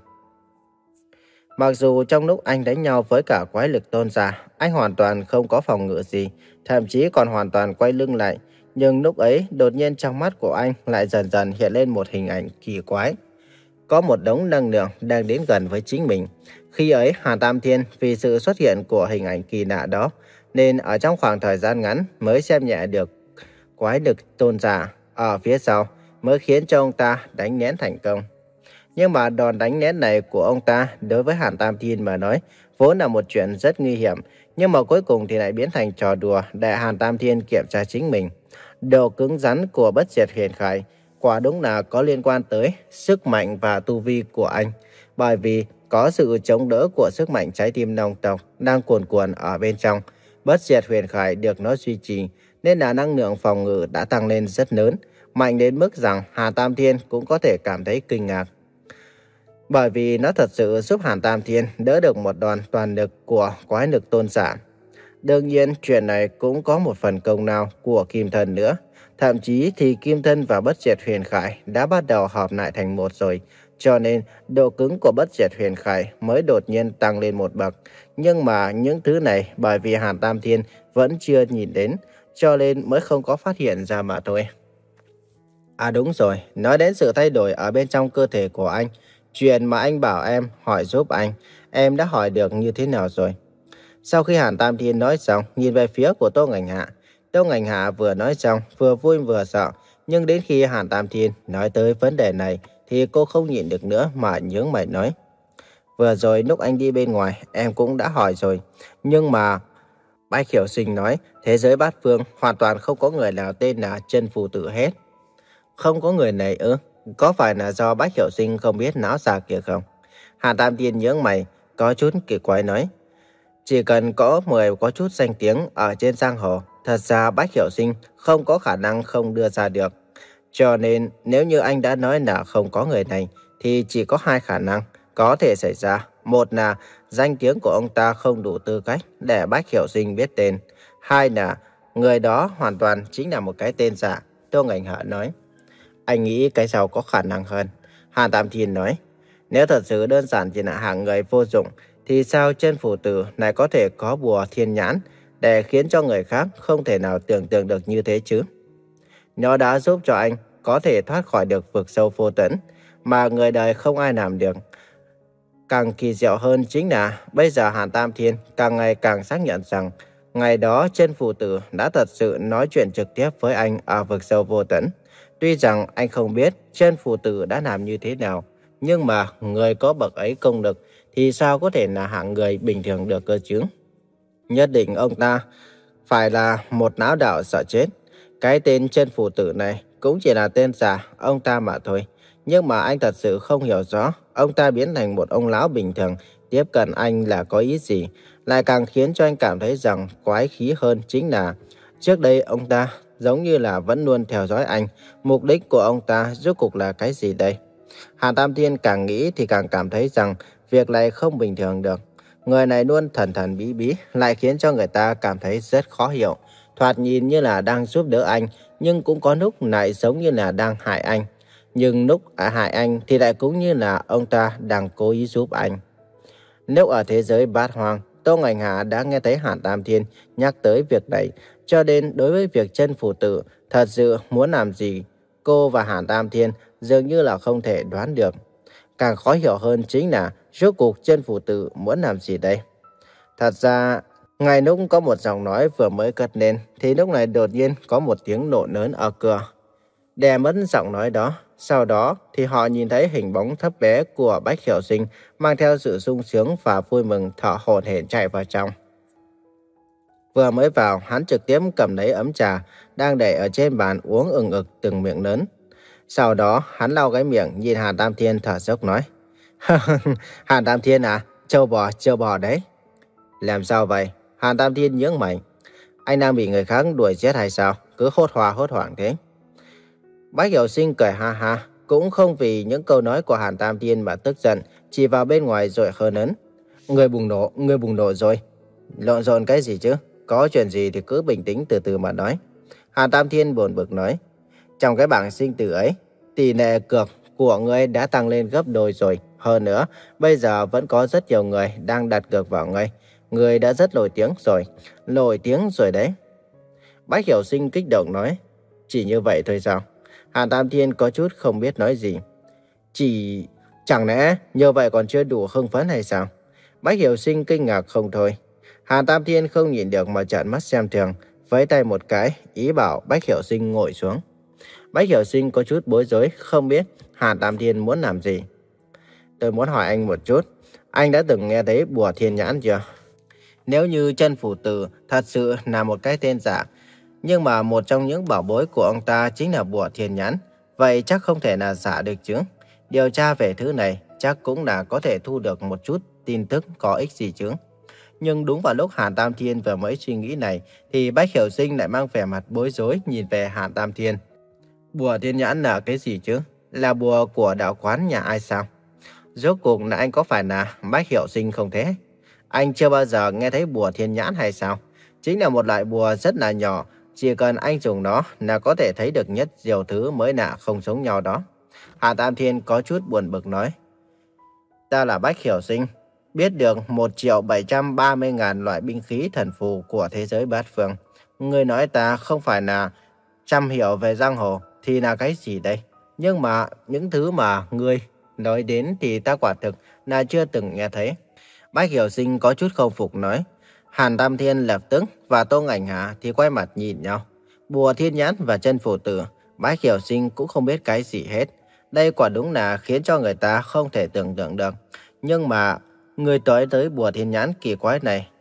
Mặc dù trong lúc anh đánh nhau với cả quái lực tôn giả, anh hoàn toàn không có phòng ngự gì, thậm chí còn hoàn toàn quay lưng lại. Nhưng lúc ấy, đột nhiên trong mắt của anh lại dần dần hiện lên một hình ảnh kỳ quái. Có một đống năng lượng đang đến gần với chính mình. Khi ấy, Hàn Tam Thiên vì sự xuất hiện của hình ảnh kỳ lạ đó, nên ở trong khoảng thời gian ngắn mới xem nhẹ được quái lực tôn giả ở phía sau, mới khiến cho ông ta đánh nén thành công. Nhưng mà đòn đánh nén này của ông ta đối với Hàn Tam Thiên mà nói vốn là một chuyện rất nguy hiểm, nhưng mà cuối cùng thì lại biến thành trò đùa để Hàn Tam Thiên kiểm tra chính mình. Độ cứng rắn của Bất Diệt Huyền Khải quả đúng là có liên quan tới sức mạnh và tu vi của anh, bởi vì có sự chống đỡ của sức mạnh trái tim Long tộc đang cuồn cuộn ở bên trong. Bất Diệt Huyền Khải được nó duy trì, nên là năng lượng phòng ngự đã tăng lên rất lớn, mạnh đến mức rằng Hàn Tam Thiên cũng có thể cảm thấy kinh ngạc. Bởi vì nó thật sự giúp Hàn Tam Thiên đỡ được một đòn toàn lực của quái lực tôn giả. Đương nhiên, chuyện này cũng có một phần công lao của Kim Thân nữa. Thậm chí thì Kim Thân và Bất Diệt Huyền Khải đã bắt đầu hợp lại thành một rồi. Cho nên, độ cứng của Bất Diệt Huyền Khải mới đột nhiên tăng lên một bậc. Nhưng mà những thứ này bởi vì Hàn Tam Thiên vẫn chưa nhìn đến, cho nên mới không có phát hiện ra mà thôi. À đúng rồi, nói đến sự thay đổi ở bên trong cơ thể của anh. Chuyện mà anh bảo em hỏi giúp anh, em đã hỏi được như thế nào rồi? Sau khi Hàn Tam Thiên nói xong, nhìn về phía của Tô Ngành Hạ. Tô Ngành Hạ vừa nói xong, vừa vui vừa sợ. Nhưng đến khi Hàn Tam Thiên nói tới vấn đề này, thì cô không nhịn được nữa mà nhướng mày nói. Vừa rồi lúc anh đi bên ngoài, em cũng đã hỏi rồi. Nhưng mà Bách Hiểu Sinh nói, thế giới bát phương hoàn toàn không có người nào tên là Chân Phù Tử hết. Không có người này ư? Có phải là do Bách Hiểu Sinh không biết não già kia không? Hàn Tam Thiên nhướng mày, có chút kỳ quái nói. Chỉ cần có người có chút danh tiếng ở trên giang hồ, thật ra Bách Hiểu Sinh không có khả năng không đưa ra được. Cho nên nếu như anh đã nói là không có người này, thì chỉ có hai khả năng có thể xảy ra. Một là danh tiếng của ông ta không đủ tư cách để Bách Hiểu Sinh biết tên. Hai là người đó hoàn toàn chính là một cái tên giả. Tô Ngạnh Hạ nói. Anh nghĩ cái sau có khả năng hơn. Hàn Tam Thiên nói. Nếu thật sự đơn giản chỉ là hạng người vô dụng, thì sao Chân Phù Tử này có thể có bùa thiên nhãn để khiến cho người khác không thể nào tưởng tượng được như thế chứ? Nó đã giúp cho anh có thể thoát khỏi được vực sâu vô tận mà người đời không ai làm được. Càng kỳ diệu hơn chính là bây giờ Hàn Tam Thiên càng ngày càng xác nhận rằng ngày đó Chân Phù Tử đã thật sự nói chuyện trực tiếp với anh ở vực sâu vô tận. Tuy rằng anh không biết Chân Phù Tử đã làm như thế nào, nhưng mà người có bậc ấy công lực thì sao có thể là hạng người bình thường được cơ chứ? Nhất định ông ta phải là một não đạo sợ chết. Cái tên Chân Phù Tử này cũng chỉ là tên giả ông ta mà thôi. Nhưng mà anh thật sự không hiểu rõ ông ta biến thành một ông lão bình thường tiếp cận anh là có ý gì. Lại càng khiến cho anh cảm thấy rằng quái khí hơn chính là trước đây ông ta giống như là vẫn luôn theo dõi anh. Mục đích của ông ta rốt cuộc là cái gì đây? Hàn Tam Thiên càng nghĩ thì càng cảm thấy rằng việc này không bình thường được. Người này luôn thần thần bí bí lại khiến cho người ta cảm thấy rất khó hiểu. Thoạt nhìn như là đang giúp đỡ anh, nhưng cũng có lúc lại giống như là đang hại anh. Nhưng lúc hại anh thì lại cũng như là ông ta đang cố ý giúp anh. Nếu ở thế giới bát hoang, Tô Ngạnh Hà đã nghe thấy Hàn Tam Thiên nhắc tới việc này, cho nên đối với việc Chân Phù Tử thật sự muốn làm gì, cô và Hàn Tam Thiên dường như là không thể đoán được. Càng khó hiểu hơn chính là rốt cuộc Chân Phù Tử muốn làm gì đây? Thật ra, ngay lúc có một giọng nói vừa mới cất lên, thì lúc này đột nhiên có một tiếng nổ lớn ở cửa. Đè mất giọng nói đó, sau đó thì họ nhìn thấy hình bóng thấp bé của Bách Hiểu Sinh mang theo sự sung sướng và vui mừng thở hổn hển chạy vào trong. Vừa mới vào, hắn trực tiếp cầm lấy ấm trà đang để ở trên bàn uống ừng ực từng miệng lớn. Sau đó, hắn lau cái miệng nhìn Hàn Tam Thiên thở dốc nói. Hàn Tam Thiên à, châu bò, châu bò đấy. Làm sao vậy? Hàn Tam Thiên nhướng mày. Anh đang bị người khác đuổi giết hay sao? Cứ hốt hoa hốt hoảng thế. Bách Hiểu Sinh cười ha ha, cũng không vì những câu nói của Hàn Tam Thiên mà tức giận, chỉ vào bên ngoài rồi hờn ấn. Người bùng nổ, người bùng nổ rồi. Lộn xộn cái gì chứ? Có chuyện gì thì cứ bình tĩnh từ từ mà nói. Hàn Tam Thiên buồn bực nói. Trong cái bảng sinh tử ấy, tỷ lệ cược của ngươi đã tăng lên gấp đôi rồi. Hơn nữa, bây giờ vẫn có rất nhiều người đang đặt cược vào ngươi. Ngươi đã rất nổi tiếng rồi. Nổi tiếng rồi đấy. Bách Hiểu Sinh kích động nói. Chỉ như vậy thôi sao? Hàn Tam Thiên có chút không biết nói gì. Chỉ... Chẳng lẽ như vậy còn chưa đủ hưng phấn hay sao? Bách Hiểu Sinh kinh ngạc không thôi. Hàn Tam Thiên không nhìn được mà trợn mắt xem thường, vẫy tay một cái, ý bảo Bách Hiểu Sinh ngồi xuống. Bách Hiểu Sinh có chút bối rối, không biết Hàn Tam Thiên muốn làm gì. Tôi muốn hỏi anh một chút, anh đã từng nghe thấy bùa thiên nhãn chưa? Nếu như Chân Phù Tử thật sự là một cái tên giả, nhưng mà một trong những bảo bối của ông ta chính là bùa thiên nhãn, vậy chắc không thể là giả được chứ. Điều tra về thứ này chắc cũng là có thể thu được một chút tin tức có ích gì chứ. Nhưng đúng vào lúc Hàn Tam Thiên vừa mới suy nghĩ này, thì Bách Hiểu Sinh lại mang vẻ mặt bối rối nhìn về Hàn Tam Thiên. Bùa thiên nhãn là cái gì chứ? Là bùa của đạo quán nhà ai sao? Rốt cuộc là anh có phải là Bách Hiểu Sinh không thế? Anh chưa bao giờ nghe thấy bùa thiên nhãn hay sao? Chính là một loại bùa rất là nhỏ, chỉ cần anh dùng nó là có thể thấy được nhất nhiều thứ mới lạ không giống nhau đó. Hàn Tam Thiên có chút buồn bực nói. Ta là Bách Hiểu Sinh, biết được một triệu bảy trăm ba mươi ngàn loại binh khí thần phù của thế giới bát phương. Ngươi nói ta không phải là chăm hiểu về giang hồ thì là cái gì đây? Nhưng mà những thứ mà ngươi nói đến thì ta quả thực là chưa từng nghe thấy. Bách Hiểu Sinh có chút không phục nói. Hàn Tam Thiên lập tức và Tô Ngạnh Hà thì quay mặt nhìn nhau. Bùa thiên nhãn và Chân Phù Tử, Bách Hiểu Sinh cũng không biết cái gì hết. Đây quả đúng là khiến cho người ta không thể tưởng tượng được. Nhưng mà người tới tới bùa thiên nhãn kỳ quái này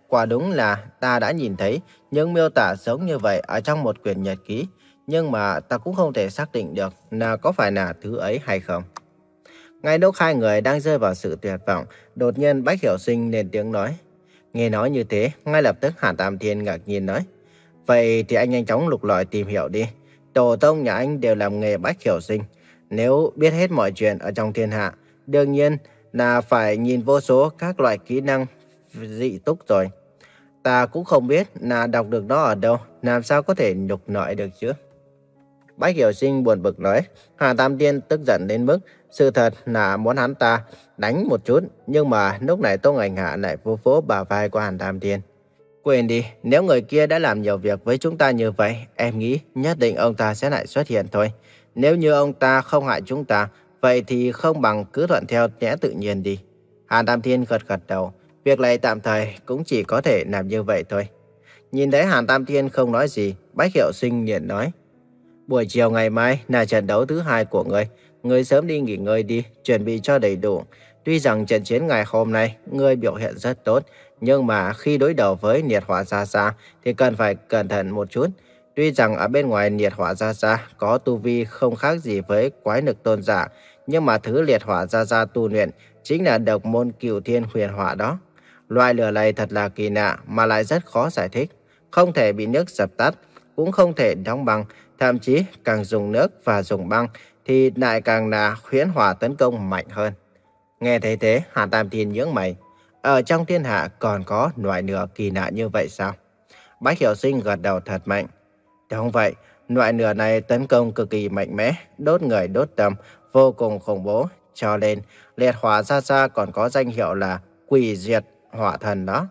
quả đúng là ta đã nhìn thấy những miêu tả giống như vậy ở trong một quyển nhật ký, nhưng mà ta cũng không thể xác định được là có phải là thứ ấy hay không. Ngay lúc hai người đang rơi vào sự tuyệt vọng, đột nhiên Bách Hiểu Sinh lên tiếng nói. Nghe nói như thế, ngay lập tức Hàn Tam Thiên ngạc nhiên nói. Vậy thì anh nhanh chóng lục lọi tìm hiểu đi. Tổ tông nhà anh đều làm nghề Bách Hiểu Sinh. Nếu biết hết mọi chuyện ở trong thiên hạ, đương nhiên là phải nhìn vô số các loại kỹ năng dị túc rồi. Ta cũng không biết là đọc được nó ở đâu, làm sao có thể lục lọi được chứ. Bách Hiểu Sinh buồn bực nói. Hàn Tam Thiên tức giận đến mức sự thật là muốn hắn ta đánh một chút, nhưng mà lúc này Tô Ngành Hạ lại vô vỗ bả vai của Hàn Tam Thiên. Quên đi, nếu người kia đã làm nhiều việc với chúng ta như vậy, em nghĩ nhất định ông ta sẽ lại xuất hiện thôi. Nếu như ông ta không hại chúng ta, vậy thì không bằng cứ thuận theo lẽ tự nhiên đi. Hàn Tam Thiên gật gật đầu, việc này tạm thời cũng chỉ có thể làm như vậy thôi. Nhìn thấy Hàn Tam Thiên không nói gì, Bách Hiểu Sinh liền nói. Buổi chiều ngày mai là trận đấu thứ hai của ngươi. Ngươi sớm đi nghỉ ngơi đi, chuẩn bị cho đầy đủ. Tuy rằng trận chiến ngày hôm nay ngươi biểu hiện rất tốt, nhưng mà khi đối đầu với Liệt Hỏa Gia Gia thì cần phải cẩn thận một chút. Tuy rằng ở bên ngoài Liệt Hỏa Gia Gia có tu vi không khác gì với quái lực tôn giả, nhưng mà thứ Liệt Hỏa Gia Gia tu luyện chính là độc môn Cửu Thiên Huyền Hỏa đó. Loại lửa này thật là kỳ lạ mà lại rất khó giải thích, không thể bị nước dập tắt, cũng không thể đóng băng. Thậm chí càng dùng nước và dùng băng thì lại càng là huyễn hỏa tấn công mạnh hơn. Nghe thấy thế, Hàn Tam Thiên nhướng mày. Ở trong thiên hạ còn có loại lửa kỳ lạ như vậy sao? Bách Hiểu Sinh gật đầu thật mạnh. Đúng vậy, loại lửa này tấn công cực kỳ mạnh mẽ, đốt người đốt tâm, vô cùng khủng bố. Cho nên, Liệt Hỏa Gia Gia còn có danh hiệu là Quỷ Diệt Hỏa Thần đó.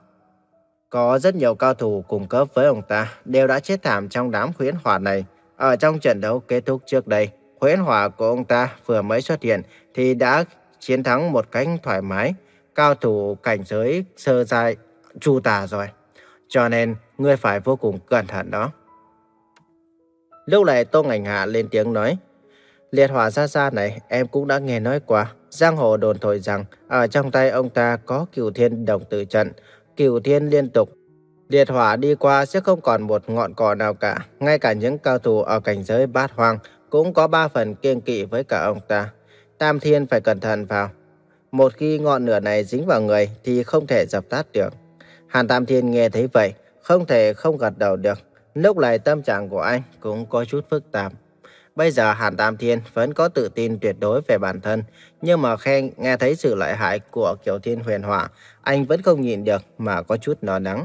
Có rất nhiều cao thủ cùng cấp với ông ta đều đã chết thảm trong đám huyễn hỏa này. Ở trong trận đấu kết thúc trước đây, huyễn hỏa của ông ta vừa mới xuất hiện thì đã chiến thắng một cách thoải mái, cao thủ cảnh giới sơ giai Chu Tà rồi. Cho nên, ngươi phải vô cùng cẩn thận đó. Lúc này Tô Ngành Hạ lên tiếng nói. Liệt Hỏa Gia Gia này em cũng đã nghe nói qua. Giang hồ đồn thổi rằng ở trong tay ông ta có Cửu Thiên Đồng Tử Trận, Cửu Thiên liên tục. Liệt hỏa đi qua sẽ không còn một ngọn cỏ nào cả. Ngay cả những cao thủ ở cảnh giới bát hoang cũng có ba phần kiêng kỵ với cả ông ta. Tam Thiên phải cẩn thận vào. Một khi ngọn lửa này dính vào người thì không thể dập tắt được. Hàn Tam Thiên nghe thấy vậy, không thể không gật đầu được. Lúc này tâm trạng của anh cũng có chút phức tạp. Bây giờ Hàn Tam Thiên vẫn có tự tin tuyệt đối về bản thân, nhưng mà khi nghe thấy sự lợi hại của Cửu Thiên Huyền Hỏa, anh vẫn không nhịn được mà có chút lo lắng.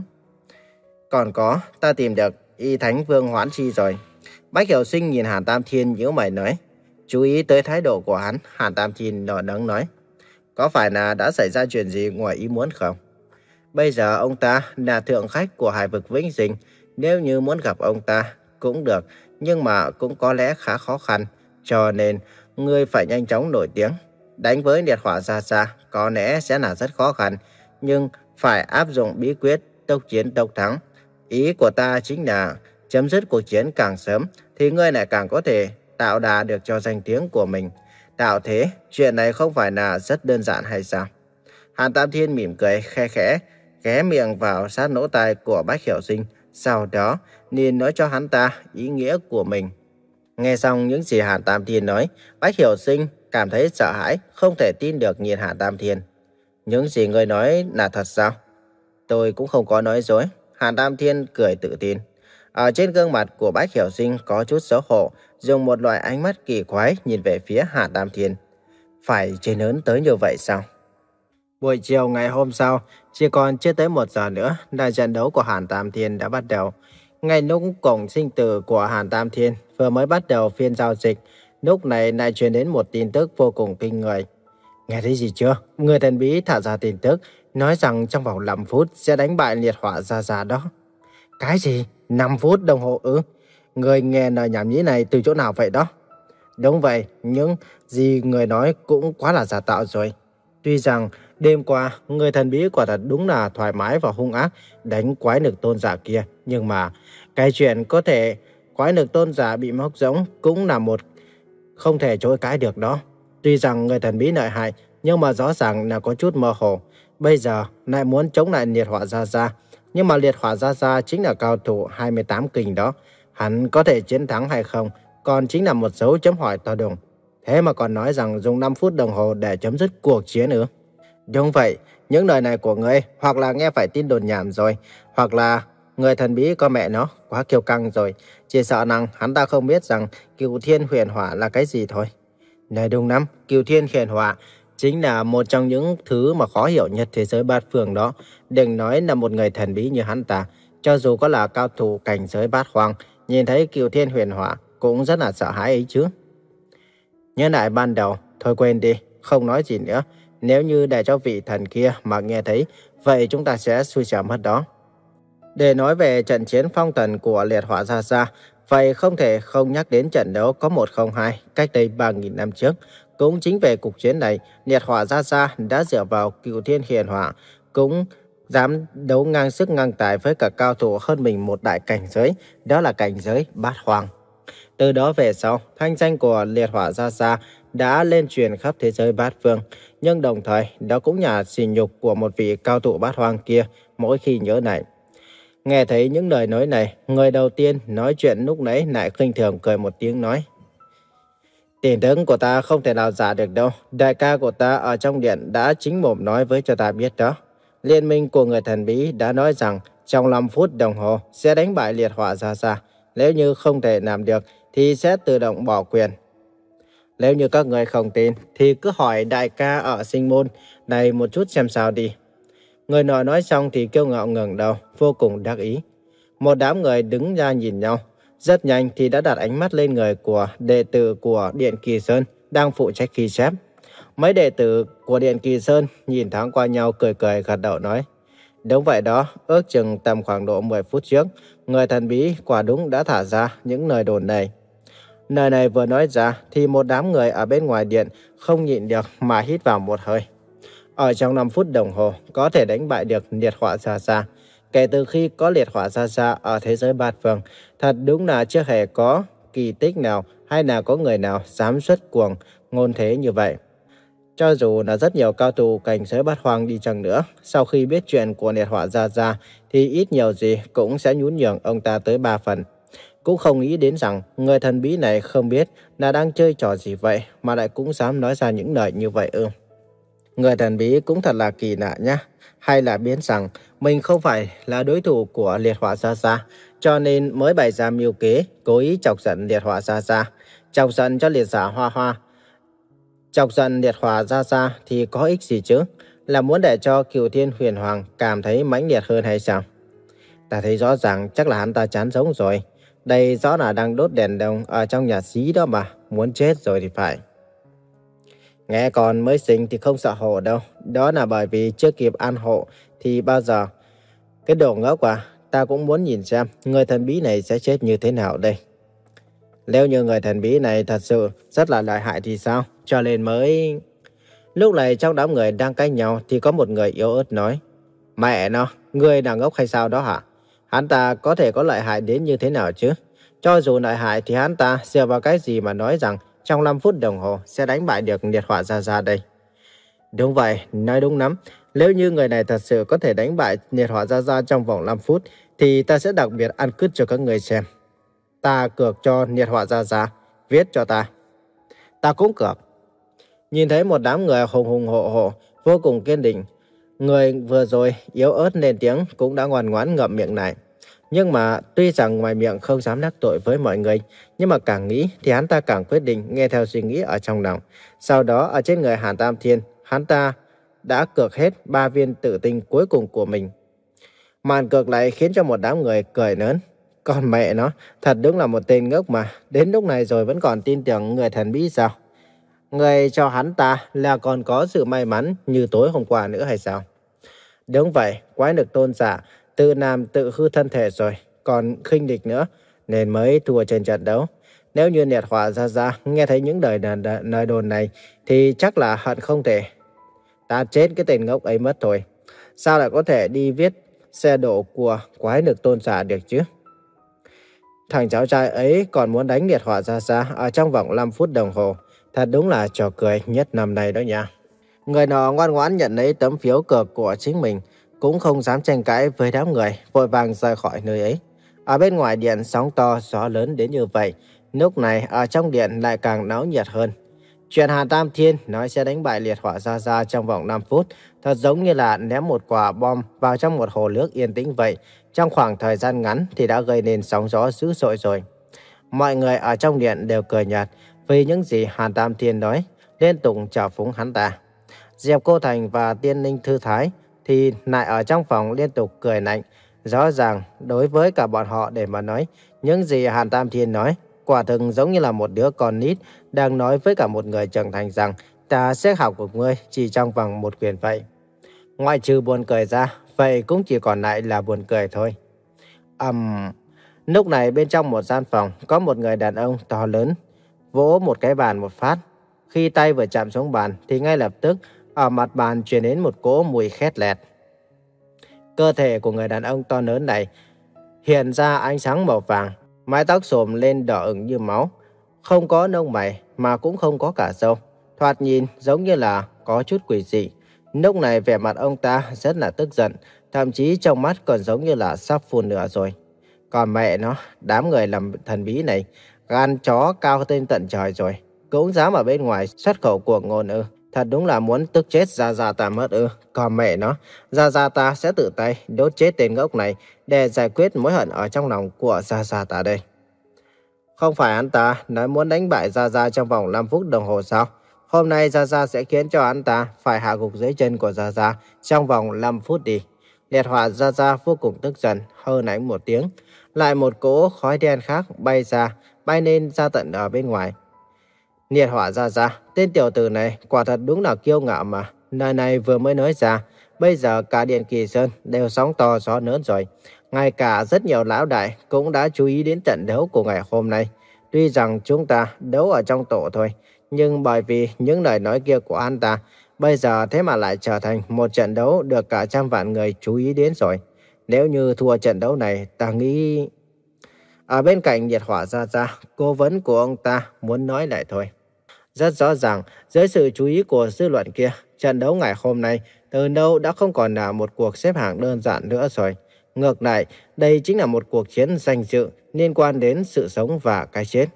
Còn có, ta tìm được Y Thánh Vương Hoãn Chi rồi. Bách Hiểu Sinh nhìn Hàn Tam Thiên nhíu mày nói. Chú ý tới thái độ của hắn, Hàn Tam Thiên lo lắng nói. Có phải là đã xảy ra chuyện gì ngoài ý muốn không? Bây giờ ông ta là thượng khách của Hải vực Vĩnh Sinh. Nếu như muốn gặp ông ta cũng được, nhưng mà cũng có lẽ khá khó khăn. Cho nên, ngươi phải nhanh chóng nổi tiếng. Đánh với Liệt Hỏa Gia Gia có lẽ sẽ là rất khó khăn, nhưng phải áp dụng bí quyết tốc chiến tốc thắng. Ý của ta chính là chấm dứt cuộc chiến càng sớm thì ngươi lại càng có thể tạo đà được cho danh tiếng của mình. Tạo thế, chuyện này không phải là rất đơn giản hay sao? Hàn Tam Thiên mỉm cười khe khẽ, ghé miệng vào sát lỗ tai của Bách Hiểu Sinh, sau đó liền nói cho hắn ta ý nghĩa của mình. Nghe xong những gì Hàn Tam Thiên nói, Bách Hiểu Sinh cảm thấy sợ hãi, không thể tin được nhìn Hàn Tam Thiên. Những gì ngươi nói là thật sao? Tôi cũng không có nói dối. Hàn Tam Thiên cười tự tin. Ở trên gương mặt của Bách Hiểu Sinh có chút xấu hổ, dùng một loại ánh mắt kỳ quái nhìn về phía Hàn Tam Thiên. Phải chơi lớn tới như vậy sao? Buổi chiều ngày hôm sau, chỉ còn chưa tới một giờ nữa là trận đấu của Hàn Tam Thiên đã bắt đầu. Ngay lúc cổng sinh tử của Hàn Tam Thiên vừa mới bắt đầu phiên giao dịch, lúc này lại truyền đến một tin tức vô cùng kinh người. Nghe thấy gì chưa? Người thần bí thả ra tin tức, nói rằng trong vòng năm phút sẽ đánh bại Liệt Hỏa Gia Gia đó. Cái gì? năm phút đồng hồ ư? Người nghe lời nhảm nhí này từ chỗ nào vậy đó? Đúng vậy, những gì người nói cũng quá là giả tạo rồi. Tuy rằng đêm qua người thần bí quả thật đúng là thoải mái và hung ác đánh quái lực tôn giả kia, nhưng mà cái chuyện có thể quái lực tôn giả bị móc rỗng cũng là một không thể chối cãi được đó. Tuy rằng người thần bí lợi hại, nhưng mà rõ ràng là có chút mơ hồ. Bây giờ lại muốn chống lại Liệt Hỏa Gia Gia, Nhưng mà liệt hỏa Gia Gia chính là cao thủ hai mươi tám kình đó. Hắn có thể chiến thắng hay không, còn chính là một dấu chấm hỏi to đùng. Thế mà còn nói rằng dùng năm phút đồng hồ để chấm dứt cuộc chiến nữa. Đúng vậy, những lời này của ngươi hoặc là nghe phải tin đồn nhảm rồi, hoặc là người thần bí có mẹ nó quá kiêu căng rồi. Chỉ sợ rằng hắn ta không biết rằng Cửu Thiên Huyền Hỏa là cái gì thôi. Này đúng lắm, Cửu Thiên Huyền Hỏa chính là một trong những thứ mà khó hiểu nhất thế giới bát phương đó. Đừng nói là một người thần bí như hắn ta, cho dù có là cao thủ cảnh giới bát hoang, nhìn thấy Cửu Thiên Huyền Hỏa cũng rất là sợ hãi ấy chứ. Nhớ lại ban đầu, thôi quên đi, không nói gì nữa. Nếu như để cho vị thần kia mà nghe thấy, vậy chúng ta sẽ xui xẻo mất đó. Để nói về trận chiến phong thần của liệt hỏa Gia Gia, vậy không thể không nhắc đến trận đấu có một không hai cách đây ba nghìn năm trước. Cũng chính về cuộc chiến này, liệt hỏa Gia Gia đã dựa vào Cửu Thiên Huyền Hỏa, cũng dám đấu ngang sức ngang tài với cả cao thủ hơn mình một đại cảnh giới, đó là cảnh giới bát hoang. Từ đó về sau, thanh danh của liệt hỏa Gia Gia đã lên truyền khắp thế giới bát phương, nhưng đồng thời đó cũng là sỉ nhục của một vị cao thủ bát hoang kia mỗi khi nhớ lại. Nghe thấy những lời nói này, người đầu tiên nói chuyện lúc nãy lại khinh thường cười một tiếng nói: Tin tức của ta không thể nào giả được đâu. Đại ca của ta ở trong điện đã chính mồm nói với cho ta biết đó. Liên minh của người thần bí đã nói rằng trong năm phút đồng hồ sẽ đánh bại liệt hỏa Gia Gia. Nếu như không thể làm được thì sẽ tự động bỏ quyền. Nếu như các người không tin thì cứ hỏi đại ca ở sinh môn này một chút xem sao đi. Người nọ nói xong thì kiêu ngạo ngẩng đầu, vô cùng đắc ý. Một đám người đứng ra nhìn nhau. Rất nhanh thì đã đặt ánh mắt lên người của đệ tử của Điện Kỳ Sơn đang phụ trách ghi chép. Mấy đệ tử của Điện Kỳ Sơn nhìn thoáng qua nhau cười cười gật đầu nói: Đúng vậy đó, ước chừng tầm khoảng độ mười phút trước, người thần bí quả đúng đã thả ra những lời đồn này. Lời này vừa nói ra thì một đám người ở bên ngoài điện không nhịn được mà hít vào một hơi. Ở trong năm phút đồng hồ có thể đánh bại được liệt hỏa Gia Gia. Kể từ khi có liệt hỏa Gia Gia ở thế giới bát phương, thật đúng là chưa hề có kỳ tích nào hay là có người nào dám xuất cuồng ngôn thế như vậy. Cho dù là rất nhiều cao thủ cảnh giới bát hoang đi chăng nữa, sau khi biết chuyện của liệt hỏa Gia Gia thì ít nhiều gì cũng sẽ nhún nhường ông ta tới ba phần. Cũng không nghĩ đến rằng người thần bí này không biết là đang chơi trò gì vậy mà lại cũng dám nói ra những lời như vậy ư. Người thần bí cũng thật là kỳ lạ nhá. Hay là biết rằng mình không phải là đối thủ của liệt hỏa Gia Gia, cho nên mới bày ra mưu kế, cố ý chọc giận liệt hỏa Gia Gia, chọc giận cho liệt giả Hoa Hoa. Chọc giận liệt hỏa Gia Gia thì có ích gì chứ? Là muốn để cho Cửu Thiên Huyền Hoàng cảm thấy mãnh liệt hơn hay sao? Ta thấy rõ ràng chắc là hắn ta chán sống rồi. Đây rõ là đang đốt đèn đồng ở trong nhà xí đó mà, muốn chết rồi thì phải. Nghe con mới sinh thì không sợ hổ đâu. Đó là bởi vì chưa kịp ăn hộ thì bao giờ. Cái đồ ngốc à, ta cũng muốn nhìn xem người thần bí này sẽ chết như thế nào đây. Nếu như người thần bí này thật sự rất là lợi hại thì sao? Cho nên mới... Lúc này trong đám người đang cãi nhau thì có một người yếu ớt nói: Mẹ nó, ngươi là ngốc hay sao đó hả? Hắn ta có thể có lợi hại đến như thế nào chứ? Cho dù lợi hại thì hắn ta dựa vào cái gì mà nói rằng trong năm phút đồng hồ sẽ đánh bại được liệt hỏa Gia Gia đây? Đúng vậy, nói đúng lắm. Nếu như người này thật sự có thể đánh bại liệt hỏa Gia Gia trong vòng năm phút thì ta sẽ đặc biệt ăn cứt cho các người xem. Ta cược cho liệt hỏa Gia Gia, viết cho ta. Ta cũng cược. Nhìn thấy một đám người hùng hùng hổ hổ, vô cùng kiên định. Người vừa rồi yếu ớt lên tiếng cũng đã ngoan ngoãn ngậm miệng lại. Nhưng mà tuy rằng ngoài miệng không dám đắc tội với mọi người, nhưng mà càng nghĩ thì hắn ta càng quyết định nghe theo suy nghĩ ở trong lòng. Sau đó ở trên người Hàn Tam Thiên, hắn ta đã cược hết ba viên tử tinh cuối cùng của mình. Màn cược lại khiến cho một đám người cười lớn. Con mẹ nó, thật đúng là một tên ngốc mà, đến lúc này rồi vẫn còn tin tưởng người thần bí sao? Người cho hắn ta là còn có sự may mắn như tối hôm qua nữa hay sao? Đúng vậy, quái lực tôn giả tự làm tự hư thân thể rồi, còn khinh địch nữa, nên mới thua trên trận đấu. Nếu như liệt hỏa Gia Gia nghe thấy những lời lời đồn này thì chắc là hận không thể ta chết cái tên ngốc ấy mất thôi. Sao lại có thể đi viết xe độ của quái lực tôn giả được chứ? Thằng cháu trai ấy còn muốn đánh liệt hỏa Gia Gia ở trong vòng năm phút đồng hồ. Thật đúng là trò cười nhất năm nay đó nha. Người nọ ngoan ngoãn nhận lấy tấm phiếu cược của chính mình, cũng không dám tranh cãi với đám người, vội vàng rời khỏi nơi ấy. Ở bên ngoài điện sóng to gió lớn đến như vậy, lúc này ở trong điện lại càng náo nhiệt hơn. Chuyện Hàn Tam Thiên nói sẽ đánh bại liệt hỏa Gia Gia trong vòng năm phút, thật giống như là ném một quả bom vào trong một hồ nước yên tĩnh vậy. Trong khoảng thời gian ngắn thì đã gây nên sóng gió dữ dội rồi. Mọi người ở trong điện đều cười nhạt vì những gì Hàn Tam Thiên nói, liên tục chào phúng hắn ta. Diệp Cô Thành và Tiên Ninh Thư Thái thì lại ở trong phòng liên tục cười lạnh. Rõ ràng đối với cả bọn họ để mà nói, những gì Hàn Tam Thiên nói quả thực giống như là một đứa con nít đang nói với cả một người trưởng thành rằng ta sẽ học của ngươi chỉ trong vòng một quyền vậy. Ngoại trừ buồn cười ra, vậy cũng chỉ còn lại là buồn cười thôi. Ầm. Um, lúc này bên trong một gian phòng có một người đàn ông to lớn vỗ một cái bàn một phát. Khi tay vừa chạm xuống bàn thì ngay lập tức ở mặt bàn truyền đến một cỗ mùi khét lẹt. Cơ thể của người đàn ông to lớn này hiện ra ánh sáng màu vàng, mái tóc xồm lên đỏ ửng như máu, không có lông mày mà cũng không có cả râu, thoạt nhìn giống như là có chút quỷ dị. Lúc này vẻ mặt ông ta rất là tức giận, thậm chí trong mắt còn giống như là sắp phun lửa rồi. Còn mẹ nó, đám người làm thần bí này, gan chó cao tên tận trời rồi, cũng dám ở bên ngoài xuất khẩu cuồng ngôn ư? Thật đúng là muốn tức chết Gia Gia ta mất ư? Còn mẹ nó, Gia Gia ta sẽ tự tay đốt chết tên ngốc này để giải quyết mối hận ở trong lòng của Gia Gia ta đây. Không phải hắn ta nói muốn đánh bại Gia Gia trong vòng năm phút đồng hồ sao? Hôm nay Gia Gia sẽ khiến cho hắn ta phải hạ gục dưới chân của Gia Gia trong vòng năm phút đi. Liệt hỏa Gia Gia vô cùng tức giận, hơ nánh một tiếng. Lại một cỗ khói đen khác bay ra, bay lên ra tận ở bên ngoài. Liệt hỏa Gia Gia, tên tiểu tử này quả thật đúng là kiêu ngạo mà. Lời này vừa mới nói ra, bây giờ cả Điện Kỳ Sơn đều sóng to gió lớn rồi. Ngay cả rất nhiều lão đại cũng đã chú ý đến trận đấu của ngày hôm nay. Tuy rằng chúng ta đấu ở trong tổ thôi, nhưng bởi vì những lời nói kia của anh ta, bây giờ thế mà lại trở thành một trận đấu được cả trăm vạn người chú ý đến rồi. Nếu như thua trận đấu này, ta nghĩ... Ở bên cạnh Liệt hỏa Gia Gia, cố vấn của ông ta muốn nói lại thôi. Rất rõ ràng, dưới sự chú ý của dư luận kia, trận đấu ngày hôm nay từ đâu đã không còn là một cuộc xếp hạng đơn giản nữa rồi. Ngược lại, đây chính là một cuộc chiến danh dự liên quan đến sự sống và cái chết.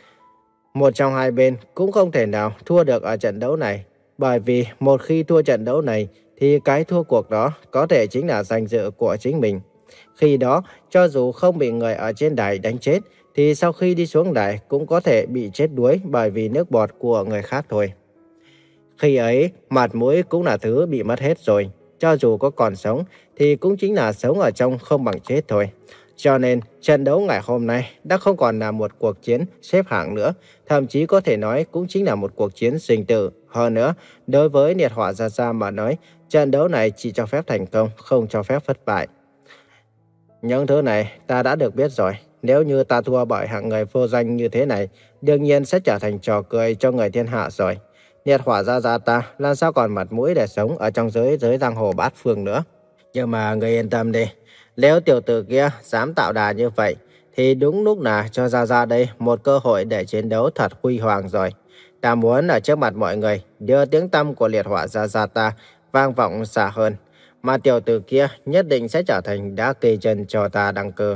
Một trong hai bên cũng không thể nào thua được ở trận đấu này, bởi vì một khi thua trận đấu này thì cái thua cuộc đó có thể chính là danh dự của chính mình. Khi đó, cho dù không bị người ở trên đài đánh chết, thì sau khi đi xuống đài cũng có thể bị chết đuối bởi vì nước bọt của người khác thôi. Khi ấy, mặt mũi cũng là thứ bị mất hết rồi. Cho dù có còn sống, thì cũng chính là sống ở trong không bằng chết thôi. Cho nên, trận đấu ngày hôm nay đã không còn là một cuộc chiến xếp hạng nữa. Thậm chí có thể nói cũng chính là một cuộc chiến sinh tử. Hơn nữa, đối với Liệt hỏa Gia Gia mà nói, trận đấu này chỉ cho phép thành công, không cho phép thất bại. Những thứ này ta đã được biết rồi. Nếu như ta thua bởi hạng người vô danh như thế này, đương nhiên sẽ trở thành trò cười cho người thiên hạ rồi. Liệt hỏa Gia Gia ta làm sao còn mặt mũi để sống ở trong giới giới giang hồ bát phương nữa. Nhưng mà người yên tâm đi, nếu tiểu tử kia dám tạo đà như vậy, thì đúng lúc nào cho Gia Gia đây một cơ hội để chiến đấu thật huy hoàng rồi. Ta muốn ở trước mặt mọi người đưa tiếng tăm của Liệt hỏa Gia Gia ta vang vọng xa hơn, mà tiểu tử kia nhất định sẽ trở thành đá cây chân cho ta đăng cơ.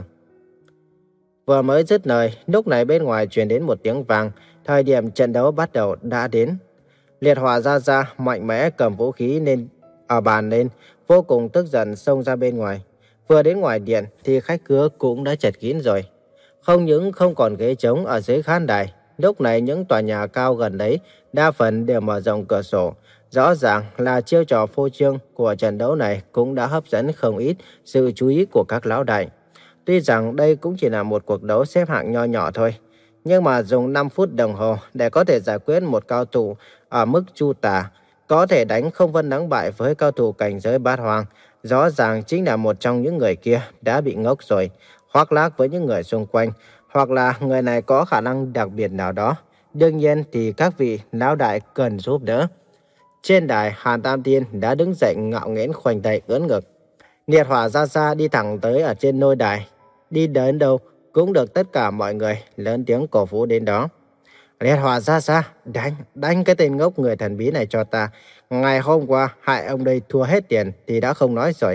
Vừa mới dứt lời, lúc này bên ngoài truyền đến một tiếng vang, thời điểm trận đấu bắt đầu đã đến. Liệt hỏa Gia Gia mạnh mẽ cầm vũ khí lên ở bàn lên, vô cùng tức giận xông ra bên ngoài. Vừa đến ngoài điện thì khách khứa cũng đã chật kín rồi. Không những không còn ghế trống ở dưới khán đài, lúc này những tòa nhà cao gần đấy đa phần đều mở rộng cửa sổ. Rõ ràng là chiêu trò phô trương của trận đấu này cũng đã hấp dẫn không ít sự chú ý của các lão đại. Tuy rằng đây cũng chỉ là một cuộc đấu xếp hạng nho nhỏ thôi, nhưng mà dùng năm phút đồng hồ để có thể giải quyết một cao thủ ở mức chu tả, có thể đánh không phân thắng bại với cao thủ cảnh giới bát hoàng, rõ ràng chính là một trong những người kia đã bị ngốc rồi, khoác lác với những người xung quanh, hoặc là người này có khả năng đặc biệt nào đó. Đương nhiên thì các vị lão đại cần giúp đỡ. Trên đài, Hàn Tam Thiên đã đứng dậy ngạo nghễ khoanh tay ưỡn ngực. Liệt hỏa Gia Gia đi thẳng tới ở trên nôi đài, đi đến đâu cũng được tất cả mọi người lớn tiếng cổ vũ đến đó. Liệt hỏa Gia Gia, đánh, đánh cái tên ngốc người thần bí này cho ta. Ngày hôm qua hại ông đây thua hết tiền thì đã không nói rồi.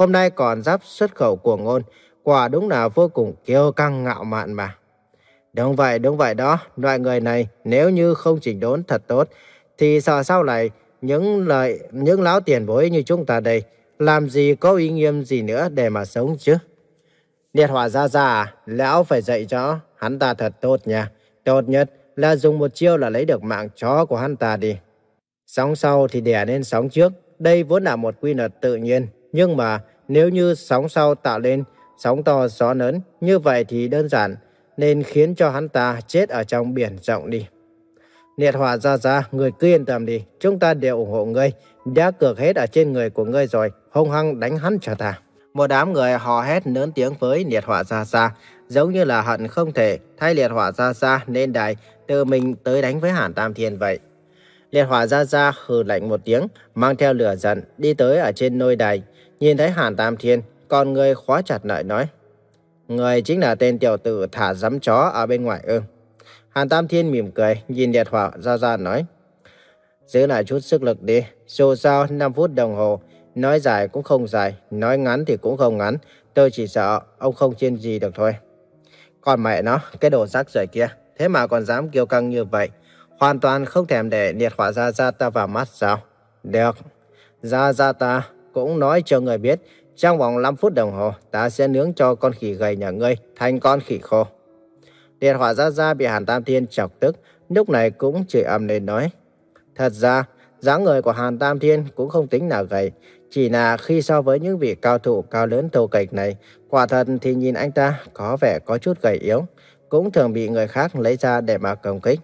hôm nay còn dám xuất khẩu cuồng ngôn, quả đúng là vô cùng kiêu căng ngạo mạn mà. Đúng vậy, đúng vậy đó, loại người này nếu như không chỉnh đốn thật tốt, thì sợ sau này những lời những lão tiền bối như chúng ta đây, làm gì có uy nghiêm gì nữa để mà sống chứ. Liệt hỏa ra ra à, lão phải dạy cho hắn ta thật tốt nha. Tốt nhất là dùng một chiêu là lấy được mạng chó của hắn ta đi. Sóng sau thì đè lên sóng trước, đây vốn là một quy luật tự nhiên. Nhưng mà nếu như sóng sau tạo lên sóng to gió lớn, như vậy thì đơn giản nên khiến cho hắn ta chết ở trong biển rộng đi. Liệt hỏa ra ra, người cứ yên tâm đi, chúng ta đều ủng hộ ngươi. Đã cược hết ở trên người của ngươi rồi, hung hăng đánh hắn cho ta. Một đám người hò hét lớn tiếng với liệt hỏa ra ra, giống như là hận không thể thay liệt hỏa ra ra nên đài tự mình tới đánh với Hàn Tam Thiên vậy. Liệt hỏa ra ra hừ lạnh một tiếng, mang theo lửa giận đi tới ở trên nôi đài, nhìn thấy Hàn Tam Thiên, còn người khóa chặt lại nói: người chính là tên tiểu tử thả rắm chó ở bên ngoài ư? Hàn Tam Thiên mỉm cười, nhìn liệt hỏa ra ra nói: giữ lại chút sức lực đi, dù sao năm phút đồng hồ, nói dài cũng không dài, nói ngắn thì cũng không ngắn, tôi chỉ sợ ông không chiên gì được thôi. Còn mẹ nó, cái đồ rác rưởi kia, thế mà còn dám kiêu căng như vậy, hoàn toàn không thèm để liệt hỏa ra ra ta vào mắt sao? Được, ra ra ta cũng nói cho người biết, trong vòng năm phút đồng hồ, ta sẽ nướng cho con khỉ gầy nhà ngươi thành con khỉ khô. Liệt hỏa ra ra bị Hàn Tam Thiên chọc tức, lúc này cũng chửi ầm lên nói: thật ra, dáng người của Hàn Tam Thiên cũng không tính là gầy, chỉ là khi so với những vị cao thủ cao lớn thô kệch này, quả thật thì nhìn anh ta có vẻ có chút gầy yếu, cũng thường bị người khác lấy ra để mà công kích.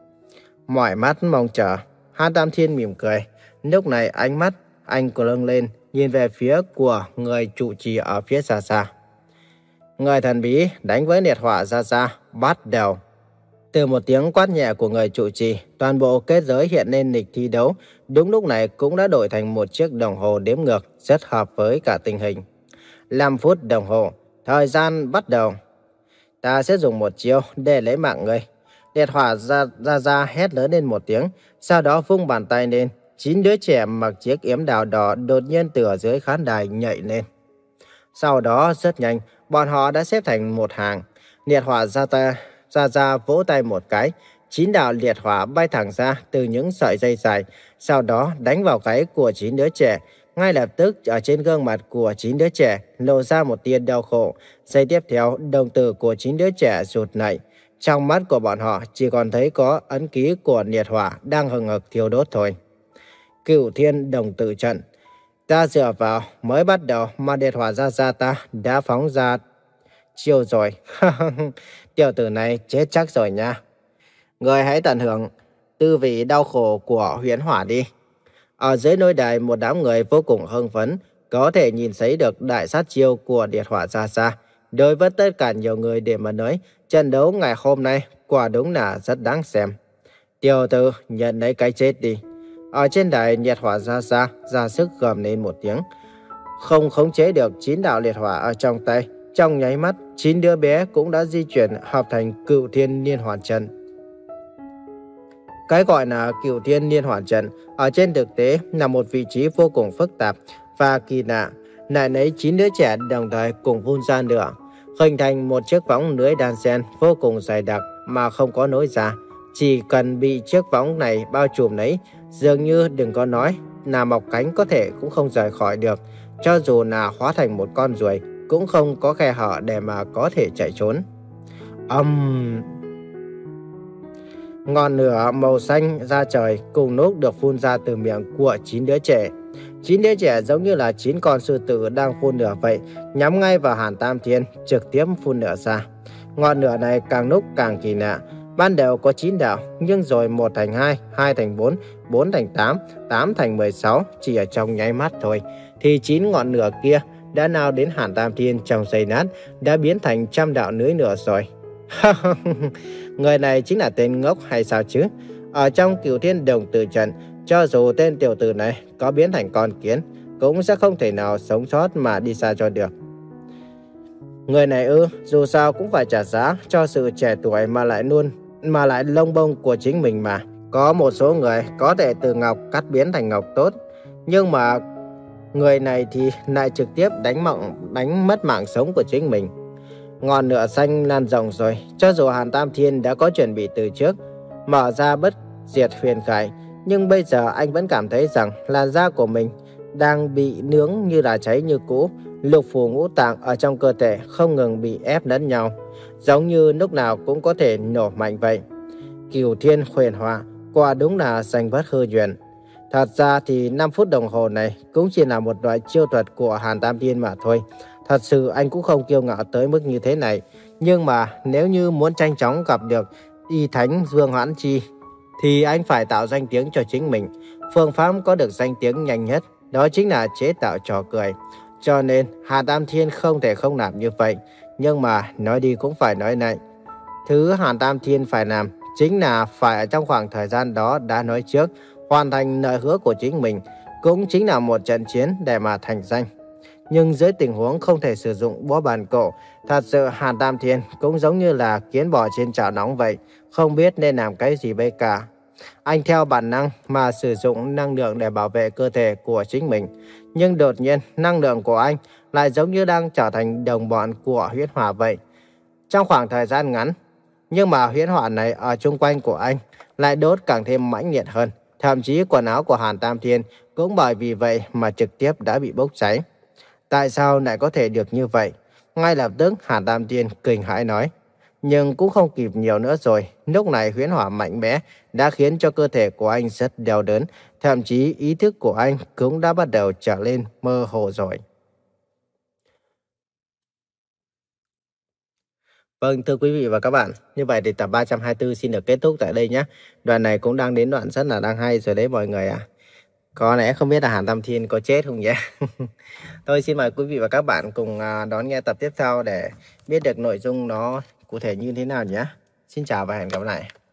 Mỏi mắt mong chờ, Hàn Tam Thiên mỉm cười, lúc này ánh mắt anh lâng lên, nhìn về phía của người trụ trì ở phía xa xa. Người thần bí đánh với liệt hỏa ra ra, bắt đầu. Từ một tiếng quát nhẹ của người trụ trì, toàn bộ kết giới hiện lên lịch thi đấu. Đúng lúc này cũng đã đổi thành một chiếc đồng hồ đếm ngược, rất hợp với cả tình hình. năm phút đồng hồ, thời gian bắt đầu. Ta sẽ dùng một chiêu để lấy mạng ngươi. Liệt hỏa ra ra ra hét lớn lên một tiếng, sau đó vung bàn tay lên. Chín đứa trẻ mặc chiếc yếm đào đỏ đột nhiên từ ở dưới khán đài nhảy lên. Sau đó rất nhanh, bọn họ đã xếp thành một hàng. Liệt hỏa ra ta ra ra vỗ tay một cái, chín đạo liệt hỏa bay thẳng ra từ những sợi dây dài, sau đó đánh vào gáy của chín đứa trẻ. Ngay lập tức ở trên gương mặt của chín đứa trẻ lộ ra một tia đau khổ. Giây tiếp theo, đồng tử của chín đứa trẻ rụt lại. Trong mắt của bọn họ chỉ còn thấy có ấn ký của liệt hỏa đang hừng hực thiêu đốt thôi. Cửu thiên đồng tử trận. Ta dựa vào mới bắt đầu mà liệt hỏa ra ra ta đã phóng ra chiêu rồi. Tiểu tử này chết chắc rồi nha. Người hãy tận hưởng tư vị đau khổ của huyễn hỏa đi. Ở dưới nôi đài một đám người vô cùng hưng phấn, có thể nhìn thấy được đại sát chiêu của liệt hỏa ra xa. Đối với tất cả nhiều người để mà nói, trận đấu ngày hôm nay quả đúng là rất đáng xem. Tiểu tử nhận lấy cái chết đi. Ở trên đài liệt hỏa ra xa ra sức gầm lên một tiếng. Không khống chế được chín đạo liệt hỏa ở trong tay, trong nháy mắt chín đứa bé cũng đã di chuyển hợp thành cửu thiên liên hoàn trận. Cái gọi là cửu thiên liên hoàn trận ở trên thực tế là một vị trí vô cùng phức tạp và kỳ lạ. Lại lấy chín đứa trẻ đồng thời cùng phun ra lửa, hình thành một chiếc võng lưới đan xen vô cùng dày đặc mà không có nối ra. Chỉ cần bị chiếc võng này bao trùm lấy, dường như đừng có nói là mọc cánh có thể cũng không rời khỏi được. Cho dù là hóa thành một con ruồi cũng không có khe hở để mà có thể chạy trốn. Âm um... Ngọn lửa màu xanh ra trời cùng lúc được phun ra từ miệng của chín đứa trẻ. Chín đứa trẻ giống như là chín con sư tử đang phun lửa vậy, nhắm ngay vào Hàn Tam Thiên, trực tiếp phun lửa ra. Ngọn lửa này càng lúc càng kỳ lạ. Ban đầu có chín đạo, nhưng rồi một thành hai, hai thành bốn, bốn thành tám, tám thành mười sáu, chỉ ở trong nháy mắt thôi. Thì chín ngọn lửa kia đã nào đến Hàn Tam Thiên trong giây lát, đã biến thành trăm đạo lưới lửa rồi. Người này chính là tên ngốc hay sao chứ? Ở trong cửu thiên đồng tử trận, cho dù tên tiểu tử này có biến thành con kiến, cũng sẽ không thể nào sống sót mà đi xa cho được. Người này ư, dù sao cũng phải trả giá cho sự trẻ tuổi mà lại luôn mà lại lông bông của chính mình mà. Có một số người có thể từ ngọc cắt biến thành ngọc tốt, nhưng mà người này thì lại trực tiếp đánh mạng, đánh mất mạng sống của chính mình. Ngọn lửa xanh lan rộng rồi, cho dù Hàn Tam Thiên đã có chuẩn bị từ trước, mở ra bất diệt huyền khải, nhưng bây giờ anh vẫn cảm thấy rằng làn da của mình đang bị nướng như là cháy như cũ. Lục phủ ngũ tạng ở trong cơ thể không ngừng bị ép lẫn nhau, giống như lúc nào cũng có thể nổ mạnh vậy. Cửu Thiên Huyền Hỏa quả đúng là danh bất hư truyền. Thật ra thì năm phút đồng hồ này cũng chỉ là một loại chiêu thuật của Hàn Tam Thiên mà thôi. Thật sự anh cũng không kiêu ngạo tới mức như thế này. Nhưng mà nếu như muốn nhanh chóng gặp được Y Thánh Dương Hoãn Chi thì anh phải tạo danh tiếng cho chính mình. Phương pháp có được danh tiếng nhanh nhất đó chính là chế tạo trò cười. Cho nên Hàn Tam Thiên không thể không làm như vậy. Nhưng mà nói đi cũng phải nói lại. Thứ Hàn Tam Thiên phải làm chính là phải ở trong khoảng thời gian đó đã nói trước, hoàn thành lời hứa của chính mình, cũng chính là một trận chiến để mà thành danh. Nhưng dưới tình huống không thể sử dụng búa bàn cổ, thật sự Hàn Tam Thiên cũng giống như là kiến bò trên chảo nóng vậy, không biết nên làm cái gì bây cả. Anh theo bản năng mà sử dụng năng lượng để bảo vệ cơ thể của chính mình. Nhưng đột nhiên năng lượng của anh lại giống như đang trở thành đồng bọn của huyết hỏa vậy. Trong khoảng thời gian ngắn, nhưng mà huyết hỏa này ở chung quanh của anh lại đốt càng thêm mãnh liệt hơn. Thậm chí quần áo của Hàn Tam Thiên cũng bởi vì vậy mà trực tiếp đã bị bốc cháy. Tại sao lại có thể được như vậy? Ngay lập tức Hàn Tam Thiên kinh hãi nói. Nhưng cũng không kịp nhiều nữa rồi. Lúc này huyễn hỏa mạnh mẽ đã khiến cho cơ thể của anh rất đau đớn. Thậm chí ý thức của anh cũng đã bắt đầu trở lên mơ hồ rồi. Vâng, thưa quý vị và các bạn, như vậy thì tập ba trăm hai mươi tư xin được kết thúc tại đây nhé. Đoạn này cũng đang đến đoạn rất là đang hay rồi đấy mọi người ạ. À. Có lẽ không biết là Hàn Tam Thiên có chết không nhé. Tôi xin mời quý vị và các bạn cùng đón nghe tập tiếp theo để biết được nội dung nó cụ thể như thế nào nhé. Xin chào và hẹn gặp lại.